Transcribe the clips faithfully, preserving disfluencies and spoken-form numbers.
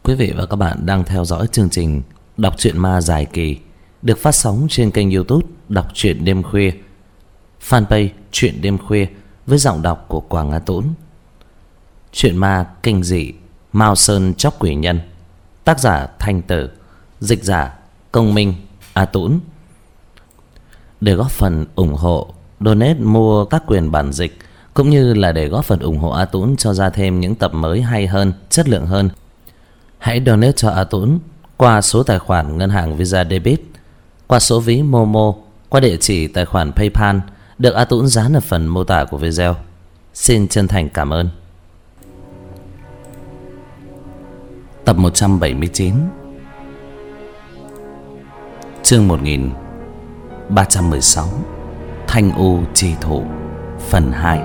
Quý vị và các bạn đang theo dõi chương trình Đọc truyện ma dài kỳ được phát sóng trên kênh YouTube Đọc truyện đêm khuya, fanpage Truyện đêm khuya với giọng đọc của Quảng Á Tũng. Truyện ma kinh dị Mao Sơn Chóc Quỷ Nhân, tác giả Thanh Tử, dịch giả Công Minh, A Tũng. Để góp phần ủng hộ, donate mua các quyền bản dịch cũng như là để góp phần ủng hộ A Tũng cho ra thêm những tập mới hay hơn, chất lượng hơn, hãy donate cho A Tũng qua số tài khoản ngân hàng Visa Debit, qua số ví Momo, qua địa chỉ tài khoản PayPal được A Tũng dán ở phần mô tả của video. Xin chân thành cảm ơn. Tập một trăm bảy mươi chín, chương một nghìn ba trăm mười sáu, Thanh U Chi Thụ, phần hai.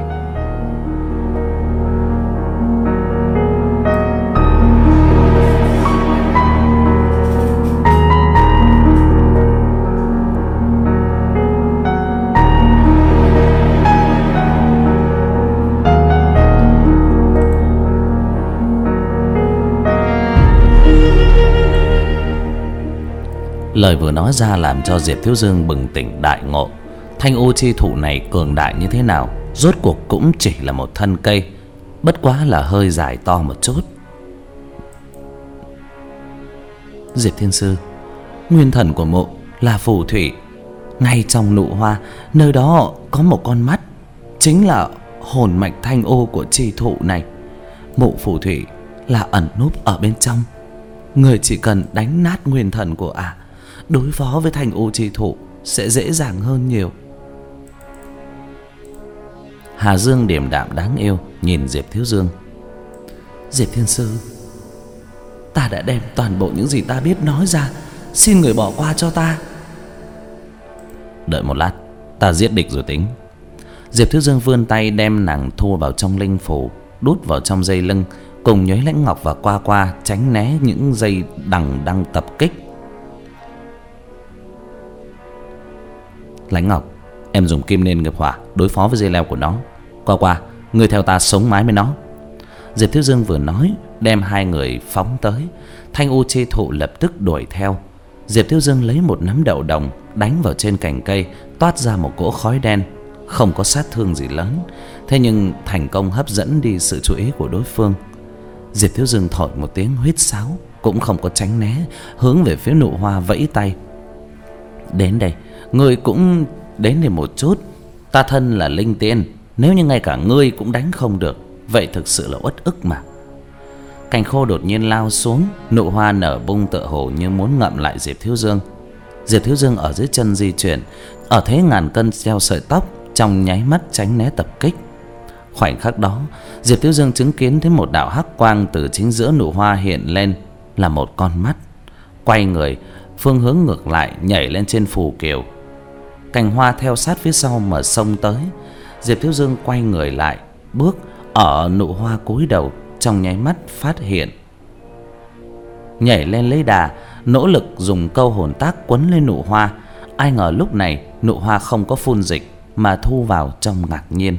Lời vừa nói ra làm cho Diệp Thiếu Dương bừng tỉnh đại ngộ. Thanh U Chi Thụ này cường đại như thế nào, rốt cuộc cũng chỉ là một thân cây, bất quá là hơi dài to một chút. Diệp Thiên Sư, nguyên thần của mộ là phù thủy. Ngay trong nụ hoa, nơi đó có một con mắt, chính là hồn mạch Thanh U của Chi Thụ này. Mộ phù thủy là ẩn núp ở bên trong. Người chỉ cần đánh nát nguyên thần của ả, à, đối phó với Thanh U Chi Thụ sẽ dễ dàng hơn nhiều. Hà Dương điềm đạm đáng yêu nhìn Diệp Thiếu Dương. Diệp Thiên Sư, ta đã đem toàn bộ những gì ta biết nói ra, xin người bỏ qua cho ta. Đợi một lát, ta giết địch rồi tính. Diệp Thiếu Dương vươn tay đem nàng thu vào trong linh phủ, đút vào trong dây lưng, cùng Nhuế Lãnh Ngọc và Qua Qua tránh né những dây đằng đang tập kích. Lãnh Ngọc, em dùng kim nên nghiệp hỏa đối phó với dây leo của nó. Qua Qua, người theo ta sống mái với nó. Diệp Thiếu Dương vừa nói, đem hai người phóng tới. Thanh U Chi Thụ lập tức đuổi theo. Diệp Thiếu Dương lấy một nắm đậu đồng đánh vào trên cành cây, toát ra một cỗ khói đen. Không có sát thương gì lớn, thế nhưng thành công hấp dẫn đi sự chú ý của đối phương. Diệp Thiếu Dương thổi một tiếng huýt sáo, cũng không có tránh né, hướng về phía nụ hoa vẫy tay. Đến đây, ngươi cũng đến đây một chút. Ta thân là linh tiên, nếu như ngay cả ngươi cũng đánh không được, vậy thực sự là uất ức mà. Cành khô đột nhiên lao xuống, nụ hoa nở bung tựa hồ như muốn ngậm lại Diệp Thiếu Dương. Diệp Thiếu Dương ở dưới chân di chuyển, ở thế ngàn cân treo sợi tóc, trong nháy mắt tránh né tập kích. Khoảnh khắc đó, Diệp Thiếu Dương chứng kiến thấy một đạo hắc quang từ chính giữa nụ hoa hiện lên, là một con mắt. Quay người, phương hướng ngược lại nhảy lên trên phù kiều. Cành hoa theo sát phía sau mà xông tới. Diệp Thiếu Dương quay người lại, bước ở nụ hoa cúi đầu, trong nháy mắt phát hiện, nhảy lên lấy đà, nỗ lực dùng câu hồn tác quấn lên nụ hoa. Ai ngờ lúc này nụ hoa không có phun dịch mà thu vào trong ngạc nhiên.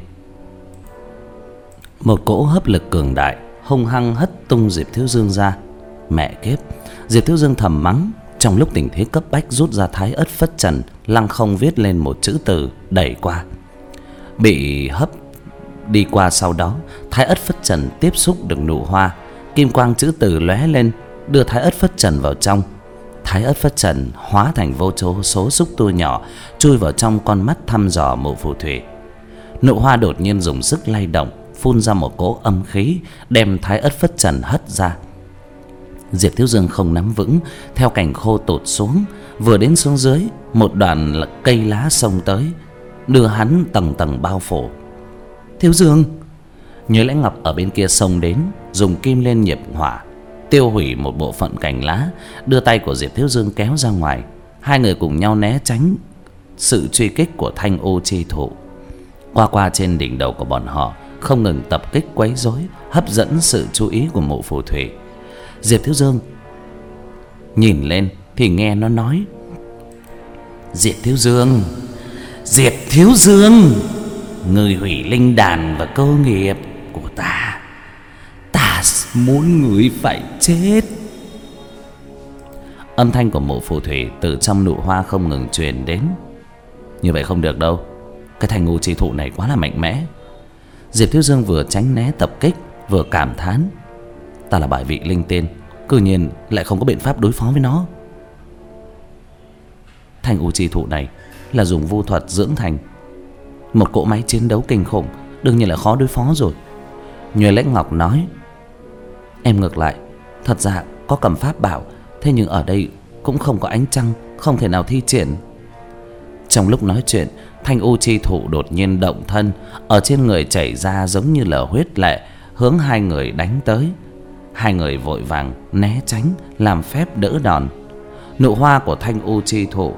Một cỗ hấp lực cường đại hung hăng hất tung Diệp Thiếu Dương ra. Mẹ kiếp, Diệp Thiếu Dương thầm mắng. Trong lúc tình thế cấp bách, rút ra Thái Ất Phất Trần, lăng không viết lên một chữ từ đẩy qua. Bị hấp đi qua sau đó, Thái Ất Phất Trần tiếp xúc được nụ hoa, kim quang chữ từ lóe lên, đưa Thái Ất Phất Trần vào trong. Thái Ất Phất Trần hóa thành vô số số xúc tu nhỏ, chui vào trong con mắt thăm dò mộ phù thủy. Nụ hoa đột nhiên dùng sức lay động, phun ra một cỗ âm khí, đem Thái Ất Phất Trần hất ra. Diệp Thiếu Dương không nắm vững, theo cành khô tụt xuống. Vừa đến xuống dưới, một đoàn cây lá xông tới, đưa hắn tầng tầng bao phủ. Thiếu Dương! Nhuế Lãnh Ngọc ở bên kia xông đến, dùng kim lên nghiệp hỏa, tiêu hủy một bộ phận cành lá, đưa tay của Diệp Thiếu Dương kéo ra ngoài. Hai người cùng nhau né tránh sự truy kích của Thanh U Chi Thụ. Qua Qua trên đỉnh đầu của bọn họ không ngừng tập kích quấy rối, hấp dẫn sự chú ý của mộ phù thủy. Diệp Thiếu Dương nhìn lên thì nghe nó nói: Diệp Thiếu Dương, Diệp Thiếu Dương, người hủy linh đàn và cơ nghiệp của ta, ta muốn người phải chết. Âm thanh của mụ phù thủy từ trong nụ hoa không ngừng truyền đến. Như vậy không được đâu, cái thanh u chi thụ này quá là mạnh mẽ. Diệp Thiếu Dương vừa tránh né tập kích, vừa cảm thán: ta là bài vị linh tiên, cư nhiên lại không có biện pháp đối phó với nó. Thanh u chi thụ này là dùng vu thuật dưỡng thành, một cỗ máy chiến đấu kinh khủng, đương nhiên là khó đối phó rồi. Nhuệ Lãnh Ngọc nói: em ngược lại, thật ra có cầm pháp bảo, thế nhưng ở đây cũng không có ánh trăng, không thể nào thi triển. Trong lúc nói chuyện, thanh u chi thụ đột nhiên động thân, ở trên người chảy ra giống như là huyết lệ, hướng hai người đánh tới. Hai người vội vàng né tránh, làm phép đỡ đòn. Nụ hoa của thanh u chi thụ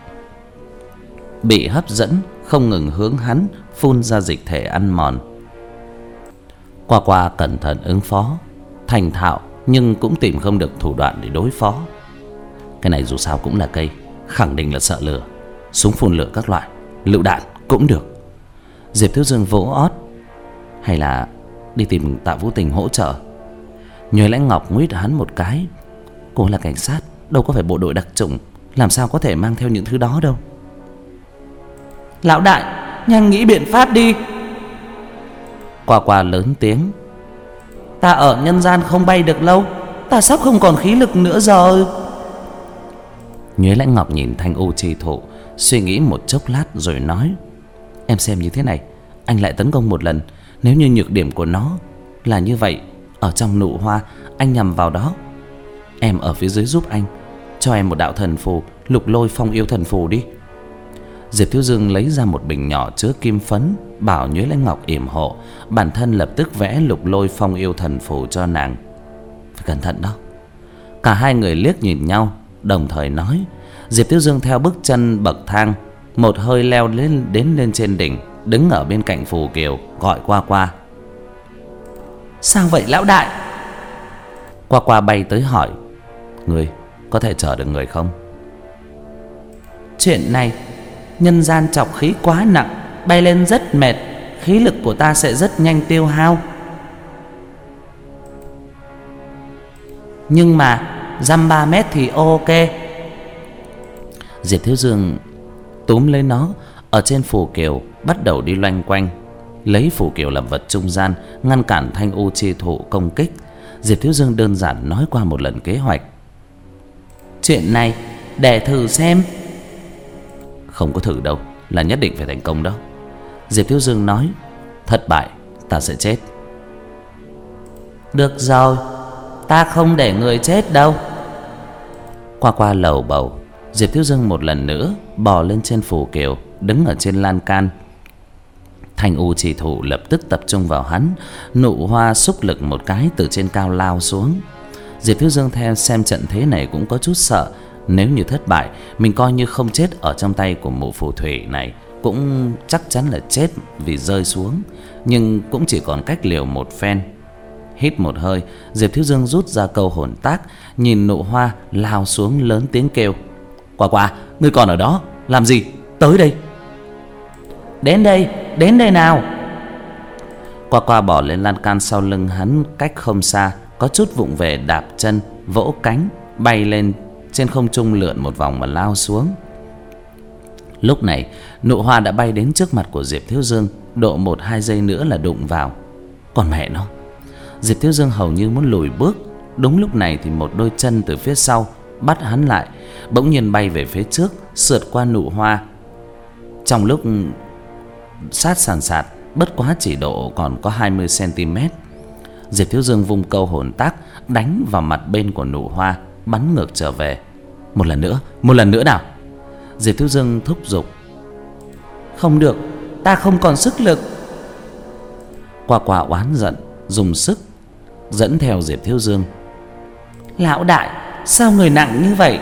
bị hấp dẫn, không ngừng hướng hắn phun ra dịch thể ăn mòn. Qua Qua cẩn thận ứng phó, thành thạo, nhưng cũng tìm không được thủ đoạn để đối phó. Cái này dù sao cũng là cây, khẳng định là sợ lửa. Súng phun lửa các loại, lựu đạn cũng được. Diệp Thiếu Dương vỗ ót: hay là đi tìm Tạ Vũ Tình hỗ trợ. Nhuệ Lãnh Ngọc nguyết hắn một cái: cô là cảnh sát, đâu có phải bộ đội đặc chủng, làm sao có thể mang theo những thứ đó đâu. Lão đại, nhanh nghĩ biện pháp đi. Qua Qua lớn tiếng: ta ở nhân gian không bay được lâu, ta sắp không còn khí lực nữa rồi. Nhuế Lãnh Ngọc nhìn thanh u chi thụ, suy nghĩ một chốc lát rồi nói: em xem như thế này, anh lại tấn công một lần. Nếu như nhược điểm của nó là như vậy, ở trong nụ hoa anh nhằm vào đó, em ở phía dưới giúp anh. Cho em một đạo thần phù, Lục Lôi Phong Yêu Thần Phù đi. Diệp Thiếu Dương lấy ra một bình nhỏ chứa kim phấn, bảo Nhuế Lãnh Ngọc yểm hộ, bản thân lập tức vẽ Lục Lôi Phong Yêu Thần Phù cho nàng. Phải cẩn thận đó. Cả hai người liếc nhìn nhau, đồng thời nói. Diệp Thiếu Dương theo bước chân bậc thang, một hơi leo lên đến lên trên đỉnh, đứng ở bên cạnh phù kiều, gọi Qua Qua. Sao vậy lão đại? Qua Qua bay tới hỏi: người có thể chở được người không? Chuyện này, nhân gian trọc khí quá nặng, bay lên rất mệt, khí lực của ta sẽ rất nhanh tiêu hao. Nhưng mà dăm ba mét thì ok. Diệp Thiếu Dương túm lấy nó, ở trên phù kiều bắt đầu đi loanh quanh, lấy phù kiều làm vật trung gian, ngăn cản thanh u chi thụ công kích. Diệp Thiếu Dương đơn giản nói qua một lần kế hoạch. Chuyện này để thử xem. Không có thử đâu, là nhất định phải thành công đó. Diệp Thiếu Dương nói: thất bại ta sẽ chết. Được rồi, ta không để người chết đâu. Qua Qua lầu bầu. Diệp Thiếu Dương một lần nữa bò lên trên phù kiều, đứng ở trên lan can. Thanh u chỉ thụ lập tức tập trung vào hắn, nụ hoa xúc lực một cái từ trên cao lao xuống. Diệp Thiếu Dương theo xem trận thế này cũng có chút sợ. Nếu như thất bại, mình coi như không chết ở trong tay của mụ phù thủy này, cũng chắc chắn là chết vì rơi xuống. Nhưng cũng chỉ còn cách liều một phen. Hít một hơi, Diệp Thiếu Dương rút ra câu hồn tác, nhìn nụ hoa lao xuống, lớn tiếng kêu: Qua Qua, ngươi còn ở đó làm gì? Tới đây. Đến đây, đến đây nào. Qua Qua bỏ lên lan can sau lưng hắn, cách không xa, có chút vụng về đạp chân, vỗ cánh, bay lên trên không trung lượn một vòng mà lao xuống. Lúc này nụ hoa đã bay đến trước mặt của Diệp Thiếu Dương, độ một hai giây nữa là đụng vào. Còn mẹ nó, Diệp Thiếu Dương hầu như muốn lùi bước. Đúng lúc này thì một đôi chân từ phía sau bắt hắn lại, bỗng nhiên bay về phía trước, sượt qua nụ hoa. Trong lúc sát sàn sạt, bất quá chỉ độ còn có hai mươi xăng-ti-mét. Diệp Thiếu Dương vung câu hồn tác, đánh vào mặt bên của nụ hoa, bắn ngược trở về. Một lần nữa, một lần nữa nào. Diệp Thiếu Dương thúc giục. Không được, ta không còn sức lực. Qua Qua oán giận, dùng sức dẫn theo Diệp Thiếu Dương. Lão đại, sao người nặng như vậy?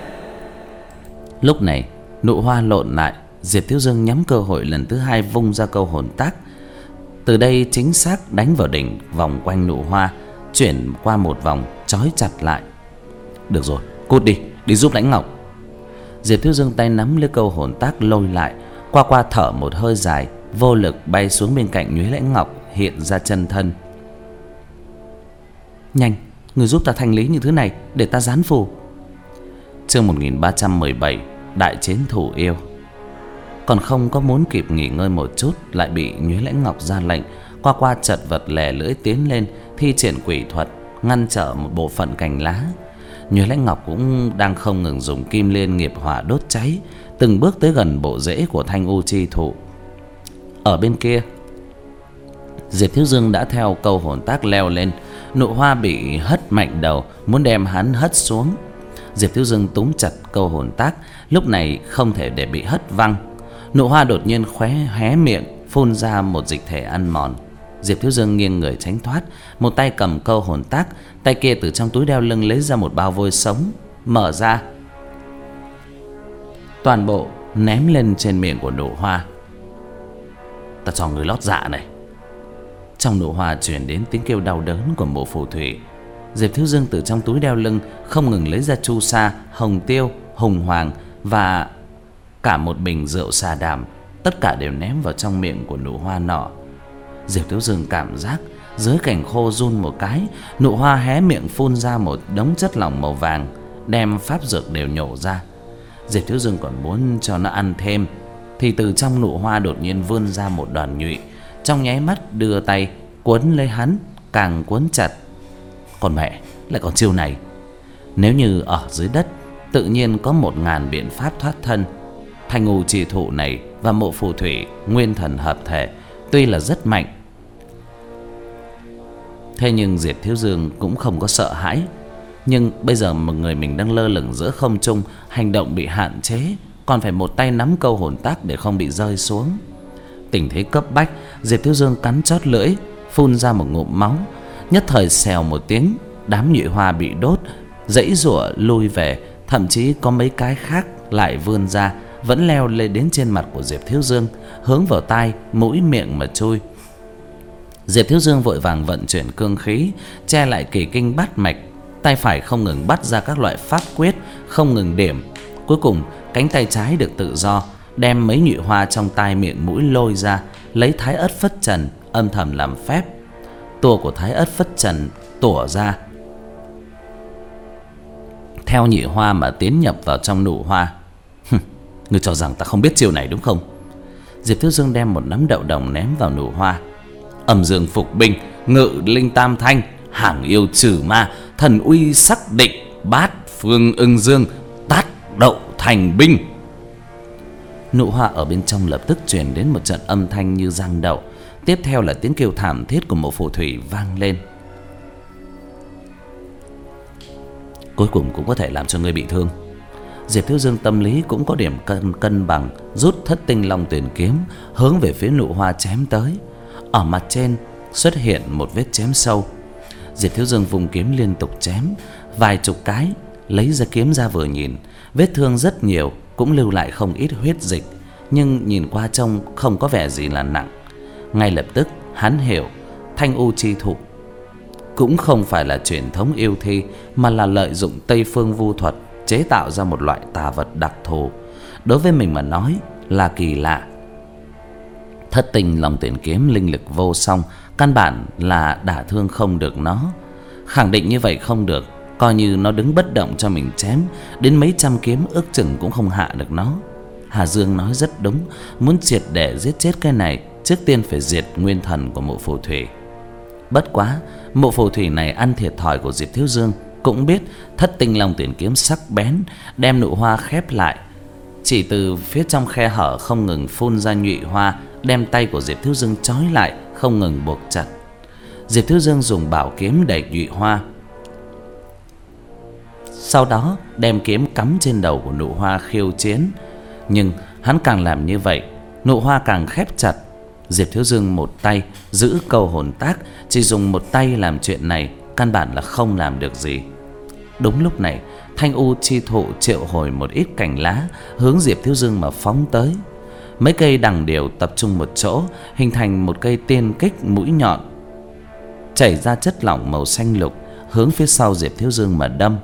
Lúc này nụ hoa lộn lại, Diệp Thiếu Dương nhắm cơ hội lần thứ hai vung ra câu hồn tác. Từ đây chính xác đánh vào đỉnh, vòng quanh nụ hoa, chuyển qua một vòng, trói chặt lại. Được rồi, cút đi, đi giúp Lãnh Ngọc. Diệp Thiếu Dương tay nắm lấy câu hồn tác lôi lại. Qua Qua thở một hơi dài, vô lực bay xuống bên cạnh Nhuế Lãnh Ngọc, hiện ra chân thân. Nhanh, người giúp ta thanh lý những thứ này để ta dán phù. Chương một nghìn ba trăm mười bảy. Đại chiến thủ yêu. Còn không có muốn kịp nghỉ ngơi một chút, lại bị Nhuế Lãnh Ngọc ra lệnh. Qua Qua chật vật lè lưỡi tiến lên, thi triển quỷ thuật ngăn trở một bộ phận cành lá. Nhuế Lãnh Ngọc cũng đang không ngừng dùng kim liên nghiệp hỏa đốt cháy, từng bước tới gần bộ rễ của thanh u chi thụ. Ở bên kia, Diệp Thiếu Dương đã theo câu hồn tác leo lên. Nụ hoa bị hất mạnh đầu, muốn đem hắn hất xuống. Diệp Thiếu Dương túm chặt câu hồn tác, lúc này không thể để bị hất văng. Nụ hoa đột nhiên khóe hé miệng, phun ra một dịch thể ăn mòn. Diệp Thiếu Dương nghiêng người tránh thoát, một tay cầm câu hồn tác, tay kia từ trong túi đeo lưng lấy ra một bao vôi sống, mở ra, toàn bộ ném lên trên miệng của nụ hoa. Ta cho người lót dạ này. Trong nụ hoa truyền đến tiếng kêu đau đớn của Mộ Phù Thủy. Diệp Thiếu Dương từ trong túi đeo lưng không ngừng lấy ra chu sa, hồng tiêu, hùng hoàng và cả một bình rượu sa đàm, tất cả đều ném vào trong miệng của nụ hoa nọ. Diệp Thiếu Dương cảm giác dưới cành khô run một cái, nụ hoa hé miệng phun ra một đống chất lỏng màu vàng, đem pháp dược đều nhổ ra. Diệp Thiếu Dương còn muốn cho nó ăn thêm, thì từ trong nụ hoa đột nhiên vươn ra một đoàn nhụy, trong nháy mắt đưa tay quấn lấy hắn, càng quấn chặt. Còn mẹ, lại còn chiêu này. Nếu như ở dưới đất, tự nhiên có một ngàn biện pháp thoát thân. Thanh u chi thụ này và Mộ Phù Thủy nguyên thần hợp thể, tuy là rất mạnh, thế nhưng Diệp Thiếu Dương cũng không có sợ hãi. Nhưng bây giờ một người mình đang lơ lửng giữa không trung, hành động bị hạn chế, còn phải một tay nắm câu hồn tác để không bị rơi xuống. Tình thế cấp bách, Diệp Thiếu Dương cắn chót lưỡi, phun ra một ngụm máu. Nhất thời xèo một tiếng, đám nhụy hoa bị đốt, giãy giụa lui về. Thậm chí có mấy cái khác lại vươn ra, vẫn leo lên đến trên mặt của Diệp Thiếu Dương, hướng vào tai, mũi, miệng mà chui. Diệp Thiếu Dương vội vàng vận chuyển cương khí, che lại kỳ kinh bát mạch, tay phải không ngừng bắt ra các loại pháp quyết, không ngừng điểm. Cuối cùng cánh tay trái được tự do, đem mấy nhụy hoa trong tai miệng mũi lôi ra, lấy Thái Ất Phất Trần âm thầm làm phép. Tua của Thái Ất Phất Trần tủa ra, theo nhụy hoa mà tiến nhập vào trong nụ hoa. Ngươi cho rằng ta không biết chiêu này đúng không? Diệp Thiếu Dương đem một nắm đậu đồng ném vào nụ hoa. Âm dương phục binh, ngự linh tam thanh, hàng yêu trừ ma, thần uy sắc định, bát phương ưng dương, tát đậu thành binh. Nụ hoa ở bên trong lập tức truyền đến một trận âm thanh như giang đậu. Tiếp theo là tiếng kêu thảm thiết của Mộ Phù Thủy vang lên. Cuối cùng cũng có thể làm cho ngươi bị thương. Diệp Thiếu Dương tâm lý cũng có điểm cân, cân bằng, rút Thất Tinh Long Tuyển kiếm hướng về phía nụ hoa chém tới. Ở mặt trên xuất hiện một vết chém sâu. Diệp Thiếu Dương vùng kiếm liên tục chém vài chục cái, lấy ra kiếm ra vừa nhìn, vết thương rất nhiều, cũng lưu lại không ít huyết dịch, nhưng nhìn qua trông không có vẻ gì là nặng. Ngay lập tức hắn hiểu, thanh u chi thụ cũng không phải là truyền thống yêu thi, mà là lợi dụng Tây phương vu thuật chế tạo ra một loại tà vật đặc thù. Đối với mình mà nói là kỳ lạ. Thất Tinh Long Tuyển kiếm linh lực vô song, căn bản là đả thương không được nó. Khẳng định như vậy không được, coi như nó đứng bất động cho mình chém, đến mấy trăm kiếm ước chừng cũng không hạ được nó. Hà Dương nói rất đúng, muốn triệt để giết chết cái này, trước tiên phải diệt nguyên thần của Mộ Phù Thủy. Bất quá, Mộ Phù Thủy này ăn thiệt thòi của Diệp Thiếu Dương, cũng biết Thất Tinh Long Tuyển kiếm sắc bén, đem nụ hoa khép lại. Chỉ từ phía trong khe hở không ngừng phun ra nhụy hoa, đem tay của Diệp Thiếu Dương trói lại, không ngừng buộc chặt. Diệp Thiếu Dương dùng bảo kiếm đẩy nhụy hoa, sau đó đem kiếm cắm trên đầu của nụ hoa khiêu chiến. Nhưng hắn càng làm như vậy, nụ hoa càng khép chặt. Diệp Thiếu Dương một tay giữ câu hồn tác, chỉ dùng một tay làm chuyện này, căn bản là không làm được gì. Đúng lúc này, thanh u chi thụ triệu hồi một ít cành lá, hướng Diệp Thiếu Dương mà phóng tới. Mấy cây đằng điểu tập trung một chỗ, hình thành một cây tiên kích mũi nhọn, chảy ra chất lỏng màu xanh lục, hướng phía sau Diệp Thiếu Dương mà đâm.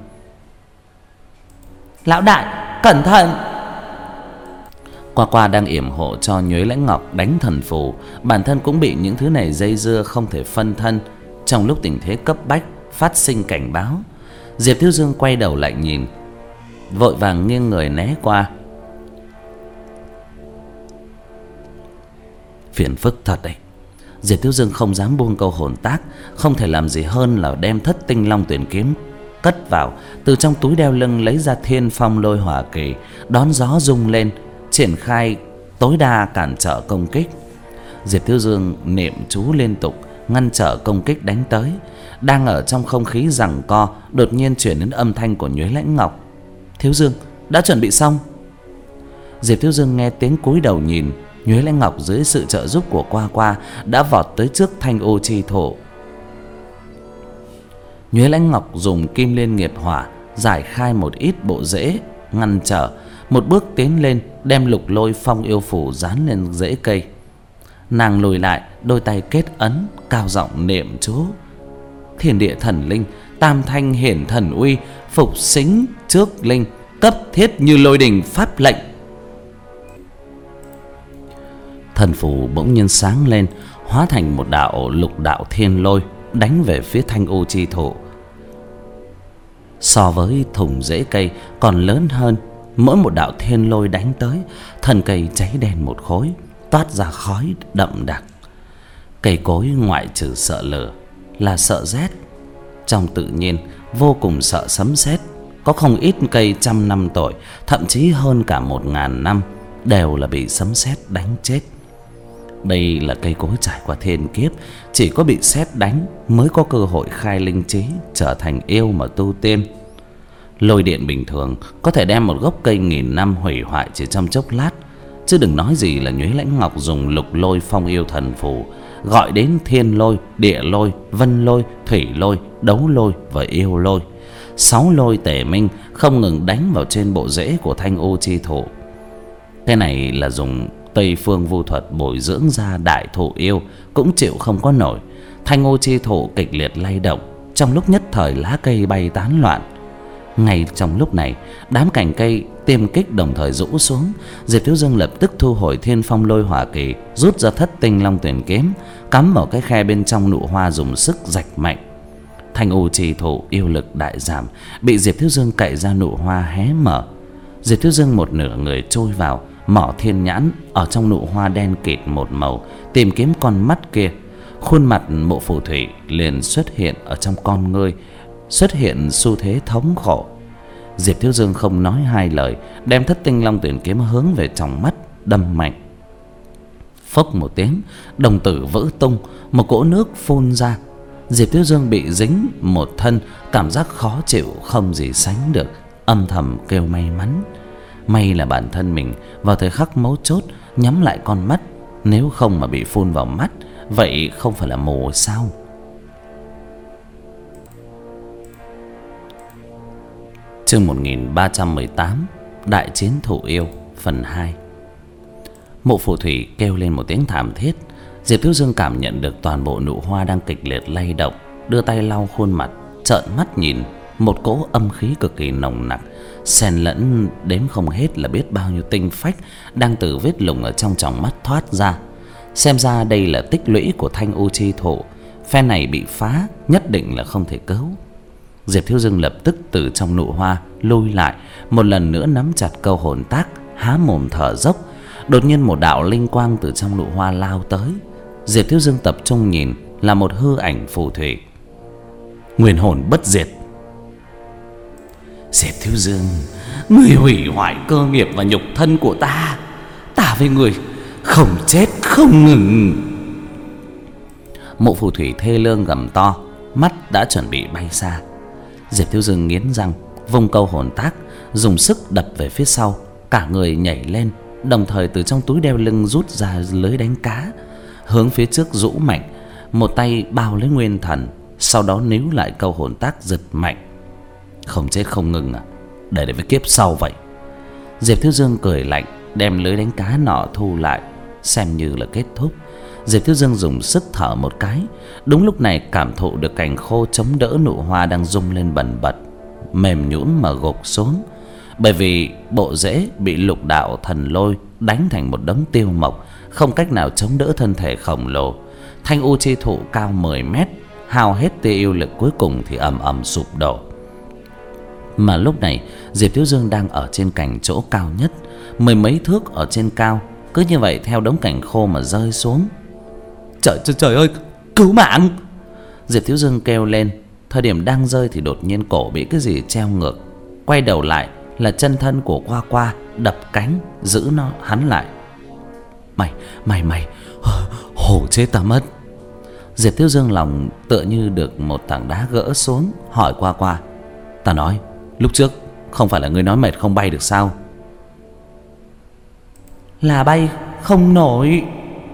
Lão đại, cẩn thận! Qua Qua đang yểm hộ cho Nhuế Lãnh Ngọc đánh thần phù, bản thân cũng bị những thứ này dây dưa không thể phân thân. Trong lúc tình thế cấp bách phát sinh cảnh báo, Diệp Thiếu Dương quay đầu lại nhìn, vội vàng nghiêng người né qua. Phiền phức thật đấy. Diệp Thiếu Dương không dám buông câu hồn tác, không thể làm gì hơn là đem thất tinh long tuyển kiếm cất vào, từ trong túi đeo lưng lấy ra thiên phong lôi hỏa kỳ, đón gió rung lên, triển khai tối đa cản trở công kích. Diệp Thiếu Dương niệm chú liên tục ngăn trở công kích đánh tới. Đang ở trong không khí giằng co, đột nhiên chuyển đến âm thanh của Nhuế Lãnh Ngọc. Thiếu Dương, đã chuẩn bị xong. Diệp Thiếu Dương nghe tiếng cúi đầu nhìn. Nhuế Lãnh Ngọc dưới sự trợ giúp của Qua Qua đã vọt tới trước Thanh Ô Chi Thổ. Nhuế Lãnh Ngọc dùng kim liên nghiệp hỏa giải khai một ít bộ rễ ngăn trở, một bước tiến lên đem lục lôi phong yêu phủ dán lên rễ cây. Nàng lùi lại, đôi tay kết ấn, cao giọng niệm chú. Thiên địa thần linh, tam thanh hiển thần uy, phục sính trước linh, cấp thiết như lôi đình pháp lệnh. Thần phù bỗng nhiên sáng lên, hóa thành một đạo lục đạo thiên lôi đánh về phía Thanh Ô Chi Thổ. So với thùng rễ cây còn lớn hơn, mỗi một đạo thiên lôi đánh tới, thân cây cháy đen một khối, toát ra khói đậm đặc. Cây cối ngoại trừ sợ lửa là sợ rét. Trong tự nhiên vô cùng sợ sấm sét. Có không ít cây trăm năm tuổi, thậm chí hơn cả một ngàn năm, đều là bị sấm sét đánh chết. Đây là cây cối trải qua thiên kiếp, chỉ có bị sét đánh mới có cơ hội khai linh trí, trở thành yêu mà tu tiên. Lôi điện bình thường có thể đem một gốc cây nghìn năm hủy hoại chỉ trong chốc lát, chứ đừng nói gì là Nhuế Lãnh Ngọc dùng lục lôi phong yêu thần phù, gọi đến thiên lôi, địa lôi, vân lôi, thủy lôi, đấu lôi và yêu lôi. Sáu lôi tề minh không ngừng đánh vào trên bộ rễ của Thanh Ô Chi Thổ. Cái này là dùng Tây Phương Vu thuật bồi dưỡng ra đại thụ yêu, cũng chịu không có nổi. Thanh Ô Chi Thổ kịch liệt lay động, trong lúc nhất thời lá cây bay tán loạn. Ngay trong lúc này, đám cành cây tiêm kích đồng thời rũ xuống. Diệp Thiếu Dương lập tức thu hồi thiên phong lôi hỏa kỳ, rút ra thất tinh long tuyển kiếm, cắm vào cái khe bên trong nụ hoa, dùng sức rạch mạnh. Thanh Ô Chi Thổ yêu lực đại giảm, bị Diệp Thiếu Dương cạy ra nụ hoa hé mở. Diệp Thiếu Dương một nửa người trôi vào, mỏ thiên nhãn ở trong nụ hoa đen kịt một màu, tìm kiếm con mắt kia. Khuôn mặt Mộ Phù Thủy liền xuất hiện ở trong con ngươi, xuất hiện xu thế thống khổ. Diệp Thiếu Dương không nói hai lời, đem thất tinh long tuyển kiếm hướng về trong mắt đâm mạnh. Phốc một tiếng, đồng tử vỡ tung, một cỗ nước phun ra. Diệp Thiếu Dương bị dính một thân, cảm giác khó chịu không gì sánh được, âm thầm kêu may mắn. May là bản thân mình vào thời khắc mấu chốt nhắm lại con mắt, nếu không mà bị phun vào mắt, vậy không phải là mù sao? Chương một nghìn ba trăm mười tám, Đại chiến thủ yêu phần hai. Mộ Phù Thủy kêu lên một tiếng thảm thiết. Diệp Thiếu Dương cảm nhận được toàn bộ nụ hoa đang kịch liệt lay động, đưa tay lau khuôn mặt, trợn mắt nhìn. Một cỗ âm khí cực kỳ nồng nặc, xen lẫn đếm không hết là biết bao nhiêu tinh phách đang từ vết lủng ở trong tròng mắt thoát ra. Xem ra đây là tích lũy của Thanh Ô Chi Thổ, phe này bị phá nhất định là không thể cứu. Diệp Thiếu Dương lập tức từ trong nụ hoa lui lại, một lần nữa nắm chặt câu hồn tác, há mồm thở dốc. Đột nhiên một đạo linh quang từ trong nụ hoa lao tới. Diệp Thiếu Dương tập trung nhìn, là một hư ảnh phù thủy. Nguyên hồn bất diệt. Diệp Thiếu Dương, người hủy hoại cơ nghiệp và nhục thân của ta, ta với người không chết không ngừng. Mộ Phù Thủy thê lương gầm to, mắt đã chuẩn bị bay xa. Diệp Thiếu Dương nghiến răng, vung câu hồn tác, dùng sức đập về phía sau. Cả người nhảy lên, đồng thời từ trong túi đeo lưng rút ra lưới đánh cá, hướng phía trước rũ mạnh, một tay bao lấy nguyên thần, sau đó níu lại câu hồn tác giật mạnh. Không chết không ngừng à? Để để với kiếp sau vậy. Diệp Thiếu Dương cười lạnh, đem lưới đánh cá nọ thu lại, xem như là kết thúc. Diệp Thiếu Dương dùng sức thở một cái. Đúng lúc này cảm thụ được cành khô chống đỡ nụ hoa đang rung lên bần bật, mềm nhũn mà gục xuống. Bởi vì bộ rễ bị lục đạo thần lôi đánh thành một đống tiêu mộc, không cách nào chống đỡ thân thể khổng lồ. Thanh U Chi Thụ cao mười mét, hao hết tia yêu lực cuối cùng thì ầm ầm sụp đổ. Mà lúc này Diệp Thiếu Dương đang ở trên cành chỗ cao nhất, mười mấy thước ở trên cao, cứ như vậy theo đống cành khô mà rơi xuống. Trời trời trời ơi, cứu mạng! Diệp Thiếu Dương kêu lên. Thời điểm đang rơi thì đột nhiên cổ bị cái gì treo ngược. Quay đầu lại là chân thân của Qua Qua đập cánh giữ nó hắn lại. Mày, mày mày, hổ chết ta mất. Diệp Thiếu Dương lòng tựa như được một tảng đá gỡ xuống, hỏi Qua Qua: Ta nói, lúc trước không phải là ngươi nói mệt không bay được sao? Là bay không nổi.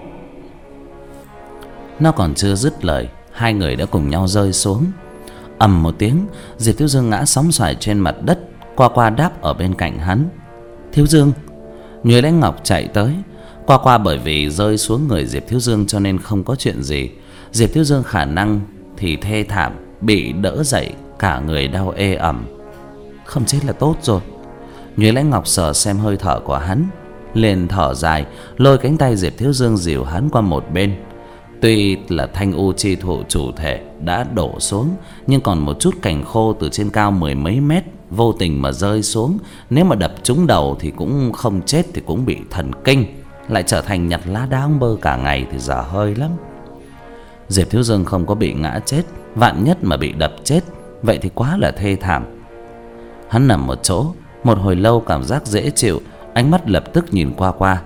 Nó còn chưa dứt lời, hai người đã cùng nhau rơi xuống. Ầm một tiếng, Diệp Thiếu Dương ngã sóng xoài trên mặt đất. Qua Qua đáp ở bên cạnh hắn. Thiếu Dương. Nhuế Lãnh Ngọc chạy tới. Qua Qua bởi vì rơi xuống người Diệp Thiếu Dương cho nên không có chuyện gì. Diệp Thiếu Dương khả năng thì thê thảm, bị đỡ dậy, cả người đau ê ẩm. Không chết là tốt rồi. Nhuế Lãnh Ngọc sờ xem hơi thở của hắn, liền thở dài, lôi cánh tay Diệp Thiếu Dương dìu hắn qua một bên. Tuy là thanh u chi thụ chủ thể đã đổ xuống, nhưng còn một chút cành khô từ trên cao mười mấy mét vô tình mà rơi xuống. Nếu mà đập trúng đầu thì cũng không chết thì cũng bị thần kinh, lại trở thành nhặt lá đá ông bơ cả ngày thì dở hơi lắm. Diệp Thiếu Dương không có bị ngã chết, vạn nhất mà bị đập chết, vậy thì quá là thê thảm. Hắn nằm một chỗ một hồi lâu, cảm giác dễ chịu, ánh mắt lập tức nhìn Qua Qua.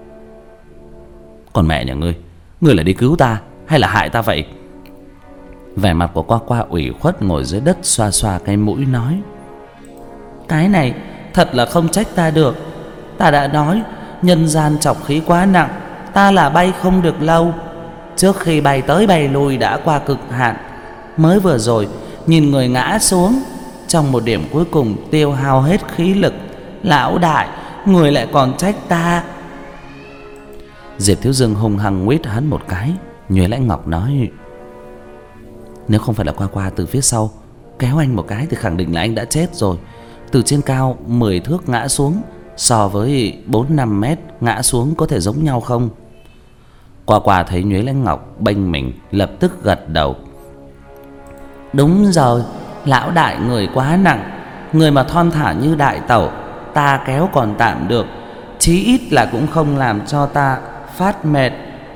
Còn mẹ nhà ngươi, ngươi là đi cứu ta hay là hại ta vậy? Vẻ mặt của Qua Qua ủy khuất ngồi dưới đất xoa xoa cái mũi nói: Cái này thật là không trách ta được. Ta đã nói nhân gian trọc khí quá nặng, ta là bay không được lâu. Trước khi bay tới bay lui đã qua cực hạn. Mới vừa rồi nhìn người ngã xuống, trong một điểm cuối cùng tiêu hao hết khí lực. Lão đại, người lại còn trách ta. Diệp Thiếu Dương hung hăng nguyết hắn một cái. Nhuế Lãnh Ngọc nói: Nếu không phải là Qua Qua từ phía sau kéo anh một cái thì khẳng định là anh đã chết rồi. Từ trên cao mười thước ngã xuống, so với bốn năm mét ngã xuống có thể giống nhau không? Qua Qua thấy Nhuế Lãnh Ngọc bênh mình, lập tức gật đầu. Đúng rồi, lão đại người quá nặng. Người mà thon thả như đại tẩu, ta kéo còn tạm được, chí ít là cũng không làm cho ta phát mệt.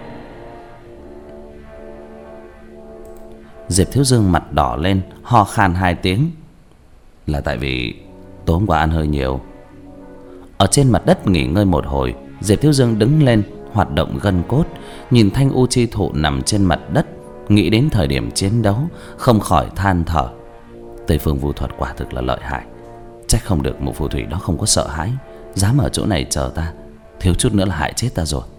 Diệp Thiếu Dương mặt đỏ lên, ho khan hai tiếng. Là tại vì tối hôm qua ăn hơi nhiều. Ở trên mặt đất nghỉ ngơi một hồi, Diệp Thiếu Dương đứng lên hoạt động gân cốt, nhìn thanh u chi thụ nằm trên mặt đất, nghĩ đến thời điểm chiến đấu, không khỏi than thở. Tây phương vu thuật quả thực là lợi hại. Trách không được một phù thủy đó không có sợ hãi, dám ở chỗ này chờ ta, thiếu chút nữa là hại chết ta rồi.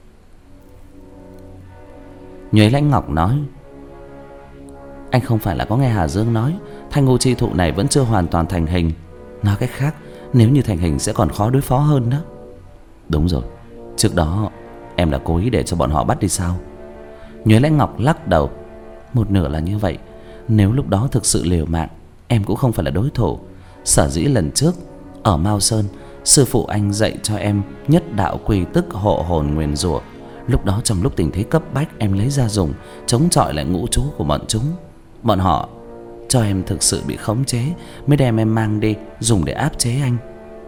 Nhuế Lãnh Ngọc nói: Anh không phải là có nghe Hà Dương nói thanh u chi thụ này vẫn chưa hoàn toàn thành hình. Nói cách khác, nếu như thành hình sẽ còn khó đối phó hơn đó. Đúng rồi, trước đó em đã cố ý để cho bọn họ bắt đi sao? Nhuế Lãnh Ngọc lắc đầu. Một nửa là như vậy. Nếu lúc đó thực sự liều mạng, em cũng không phải là đối thủ. Sở dĩ lần trước ở Mao Sơn, sư phụ anh dạy cho em nhất đạo quy tức hộ hồn nguyền rủa. Lúc đó trong lúc tình thế cấp bách, em lấy ra dùng, chống chọi lại ngũ chú của bọn chúng. Bọn họ cho em thực sự bị khống chế, mới đem em mang đi dùng để áp chế anh.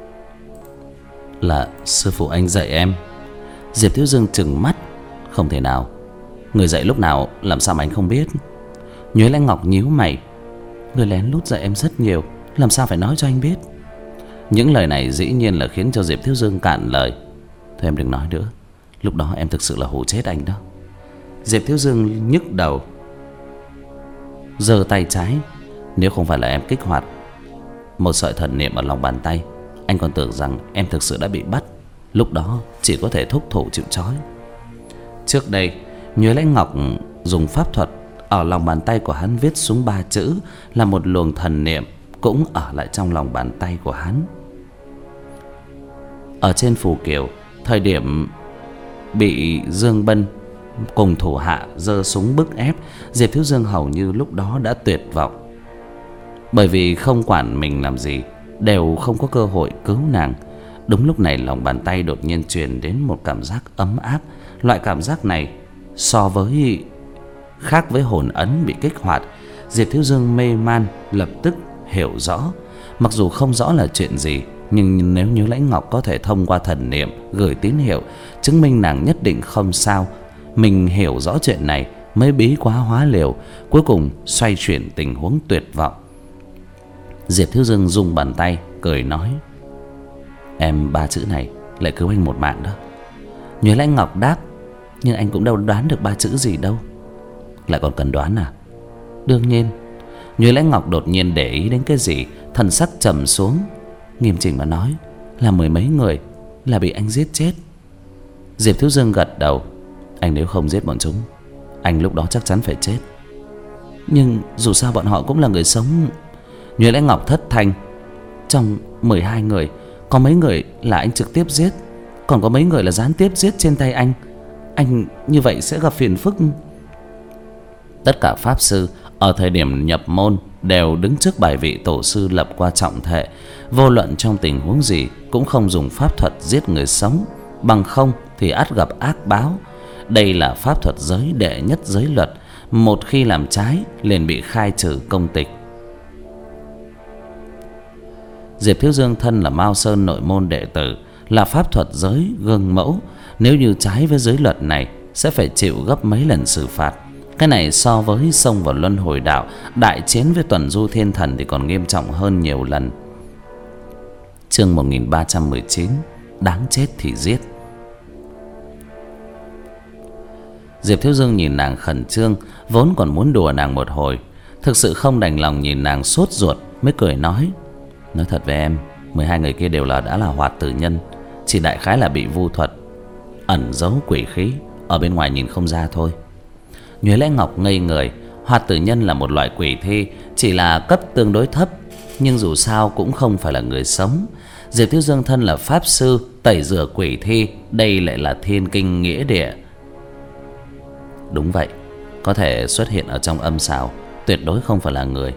Là sư phụ anh dạy em? Diệp Thiếu Dương trừng mắt. Không thể nào, người dạy lúc nào làm sao mà anh không biết? Nhuế Lãnh Ngọc nhíu mày. Người lén lút dạy em rất nhiều, làm sao phải nói cho anh biết? Những lời này dĩ nhiên là khiến cho Diệp Thiếu Dương cạn lời. Thôi em đừng nói nữa, lúc đó em thực sự là hù chết anh đó. Diệp Thiếu Dương nhức đầu, giơ tay trái. Nếu không phải là em kích hoạt một sợi thần niệm ở lòng bàn tay, anh còn tưởng rằng em thực sự đã bị bắt. Lúc đó chỉ có thể thúc thủ chịu trói. Trước đây Nhuế Lãnh Ngọc dùng pháp thuật, ở lòng bàn tay của hắn viết xuống ba chữ, là một luồng thần niệm cũng ở lại trong lòng bàn tay của hắn. Ở trên phù kiều, thời điểm bị Dương Bân cùng thủ hạ giơ súng bức ép, Diệp Thiếu Dương hầu như lúc đó đã tuyệt vọng. Bởi vì không quản mình làm gì đều không có cơ hội cứu nàng. Đúng lúc này lòng bàn tay đột nhiên truyền đến một cảm giác ấm áp. Loại cảm giác này so với khác với hồn ấn bị kích hoạt. Diệp Thiếu Dương mê man lập tức hiểu rõ. Mặc dù không rõ là chuyện gì, nhưng nếu Nhớ Lãnh Ngọc có thể thông qua thần niệm gửi tín hiệu chứng minh nàng nhất định không sao, mình hiểu rõ chuyện này mới bí quá hóa liều, cuối cùng xoay chuyển tình huống tuyệt vọng. Diệp Thiếu Dương rung bàn tay cười nói: "Em ba chữ này lại cứu anh một mạng đó." Nhớ Lãnh Ngọc đáp: "Nhưng anh cũng đâu đoán được ba chữ gì đâu." "Lại còn cần đoán à?" "Đương nhiên." Nhớ Lãnh Ngọc đột nhiên để ý đến cái gì, thần sắc trầm xuống. "Nghiêm chỉnh mà nói là mười mấy người là bị anh giết chết." Diệp Thiếu Dương gật đầu: "Anh nếu không giết bọn chúng, anh lúc đó chắc chắn phải chết." "Nhưng dù sao bọn họ cũng là người sống." Nhớ Lãnh Ngọc thất thanh: "Trong mười hai người có mấy người là anh trực tiếp giết, còn có mấy người là gián tiếp giết trên tay anh. Anh như vậy sẽ gặp phiền phức." Tất cả pháp sư ở thời điểm nhập môn đều đứng trước bài vị tổ sư lập qua trọng thệ, vô luận trong tình huống gì cũng không dùng pháp thuật giết người sống, bằng không thì ắt gặp ác báo. Đây là pháp thuật giới đệ nhất giới luật, một khi làm trái liền bị khai trừ công tịch. Diệp Thiếu Dương thân là Mao Sơn nội môn đệ tử, là pháp thuật giới gương mẫu, nếu như trái với giới luật này sẽ phải chịu gấp mấy lần xử phạt. Cái này so với xông vào luân hồi đạo đại chiến với Tuần Du Thiên Thần thì còn nghiêm trọng hơn nhiều lần. Chương một nghìn ba trăm mười chín: Đáng chết thì giết. Diệp Thiếu Dương nhìn nàng khẩn trương, vốn còn muốn đùa nàng một hồi, thực sự không đành lòng nhìn nàng sốt ruột, mới cười nói: "Nói thật với em, mười hai người kia đều là đã là hoạt tử nhân, chỉ đại khái là bị vu thuật ẩn giấu quỷ khí, ở bên ngoài nhìn không ra thôi." Nhuế Lãnh Ngọc ngây người. Hoạt tử nhân là một loại quỷ thi, chỉ là cấp tương đối thấp, nhưng dù sao cũng không phải là người sống. Diệp Thiếu Dương thân là pháp sư tẩy rửa quỷ thi, đây lại là thiên kinh nghĩa địa. Đúng vậy, có thể xuất hiện ở trong âm xào, tuyệt đối không phải là người.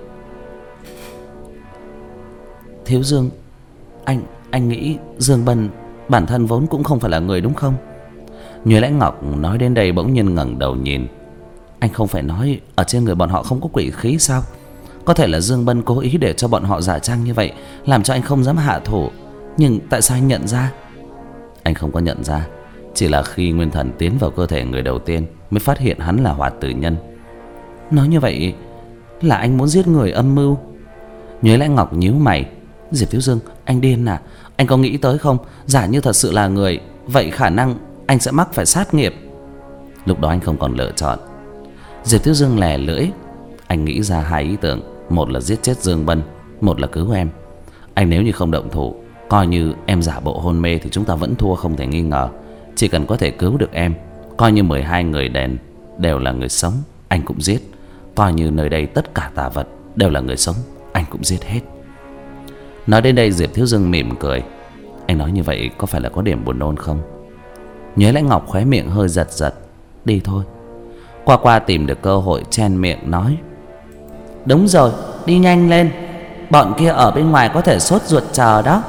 "Thiếu Dương, anh anh nghĩ Dương Bân bản thân vốn cũng không phải là người đúng không?" Nhuế Lãnh Ngọc nói đến đây bỗng nhiên ngẩng đầu nhìn. "Anh không phải nói ở trên người bọn họ không có quỷ khí sao? Có thể là Dương Bân cố ý để cho bọn họ giả trang như vậy, làm cho anh không dám hạ thủ. Nhưng tại sao anh nhận ra?" "Anh không có nhận ra, chỉ là khi nguyên thần tiến vào cơ thể người đầu tiên mới phát hiện hắn là hoạt tử nhân." "Nói như vậy là anh muốn giết người âm mưu?" Nhuế Lãnh Ngọc nhíu mày. "Diệp Thiếu Dương, anh điên à? Anh có nghĩ tới không? Giả như thật sự là người, vậy khả năng anh sẽ mắc phải sát nghiệp. Lúc đó anh không còn lựa chọn." Diệp Thiếu Dương lè lưỡi. "Anh nghĩ ra hai ý tưởng, một là giết chết Dương Bân, một là cứu em. Anh nếu như không động thủ, coi như em giả bộ hôn mê thì chúng ta vẫn thua không thể nghi ngờ. Chỉ cần có thể cứu được em, coi như mười hai người đèn đều là người sống, anh cũng giết. Coi như nơi đây tất cả tà vật đều là người sống, anh cũng giết hết." Nói đến đây Diệp Thiếu Dương mỉm cười. "Anh nói như vậy có phải là có điểm buồn nôn không?" Nhuế Lãnh Ngọc khóe miệng hơi giật giật. "Đi thôi." Qua Qua tìm được cơ hội chen miệng nói: "Đúng rồi, đi nhanh lên, bọn kia ở bên ngoài có thể sốt ruột chờ đó."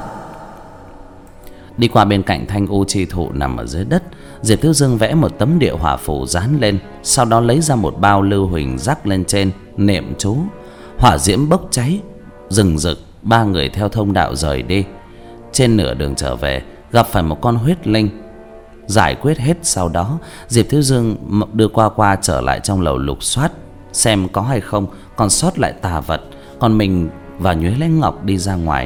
Đi qua bên cạnh thanh u chi thụ nằm ở dưới đất, Diệp Thiếu Dương vẽ một tấm địa hỏa phù dán lên, sau đó lấy ra một bao lưu huỳnh rắc lên trên, niệm chú. Hỏa diễm bốc cháy rừng rực, ba người theo thông đạo rời đi. Trên nửa đường trở về gặp phải một con huyết linh. Giải quyết hết sau đó, Diệp Thiếu Dương đưa Qua Qua trở lại trong lầu lục soát, xem có hay không còn sót lại tà vật. Còn mình và Nhuế Lãnh Ngọc đi ra ngoài.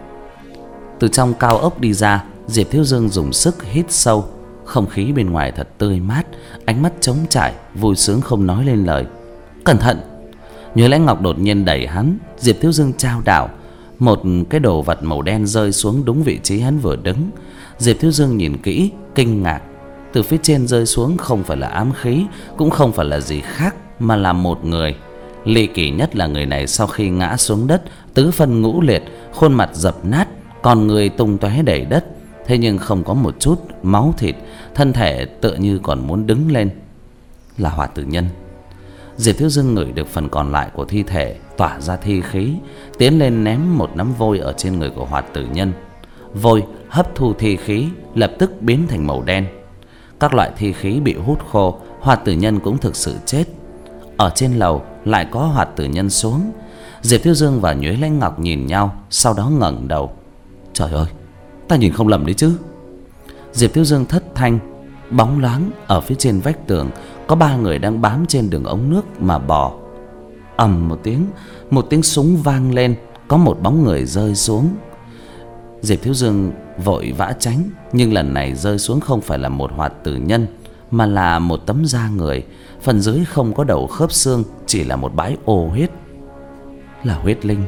Từ trong cao ốc đi ra, Diệp Thiếu Dương dùng sức hít sâu. Không khí bên ngoài thật tươi mát, ánh mắt trống trải, vui sướng không nói lên lời. "Cẩn thận!" Nhuế Lãnh Ngọc đột nhiên đẩy hắn. Diệp Thiếu Dương chao đảo, một cái đồ vật màu đen rơi xuống đúng vị trí hắn vừa đứng. Diệp Thiếu Dương nhìn kỹ, kinh ngạc. Từ phía trên rơi xuống không phải là ám khí, cũng không phải là gì khác, mà là một người. Ly kỳ nhất là người này sau khi ngã xuống đất, tứ phân ngũ liệt, khuôn mặt dập nát, con người tung tóe đầy đất, thế nhưng không có một chút máu thịt, thân thể tựa như còn muốn đứng lên. Là hoạt tử nhân. Diệp Thiếu Dương ngửi được phần còn lại của thi thể tỏa ra thi khí, tiến lên ném một nắm vôi ở trên người của hoạt tử nhân. Vôi hấp thu thi khí, lập tức biến thành màu đen. Các loại thi khí bị hút khô, hoạt tử nhân cũng thực sự chết. Ở trên lầu lại có hoạt tử nhân xuống. Diệp Thiếu Dương và Nhuế Lãnh Ngọc nhìn nhau, sau đó ngẩng đầu. Trời ơi, ta nhìn không lầm đấy chứ? Diệp Thiếu Dương thất thanh. Bóng loáng ở phía trên vách tường có ba người đang bám trên đường ống nước mà bò. Ầm một tiếng, một tiếng súng vang lên, có một bóng người rơi xuống. Diệp Thiếu Dương vội vã tránh, nhưng lần này rơi xuống không phải là một hoạt tử nhân, mà là một tấm da người. Phần dưới không có đầu khớp xương, chỉ là một bãi ồ huyết. Là huyết linh.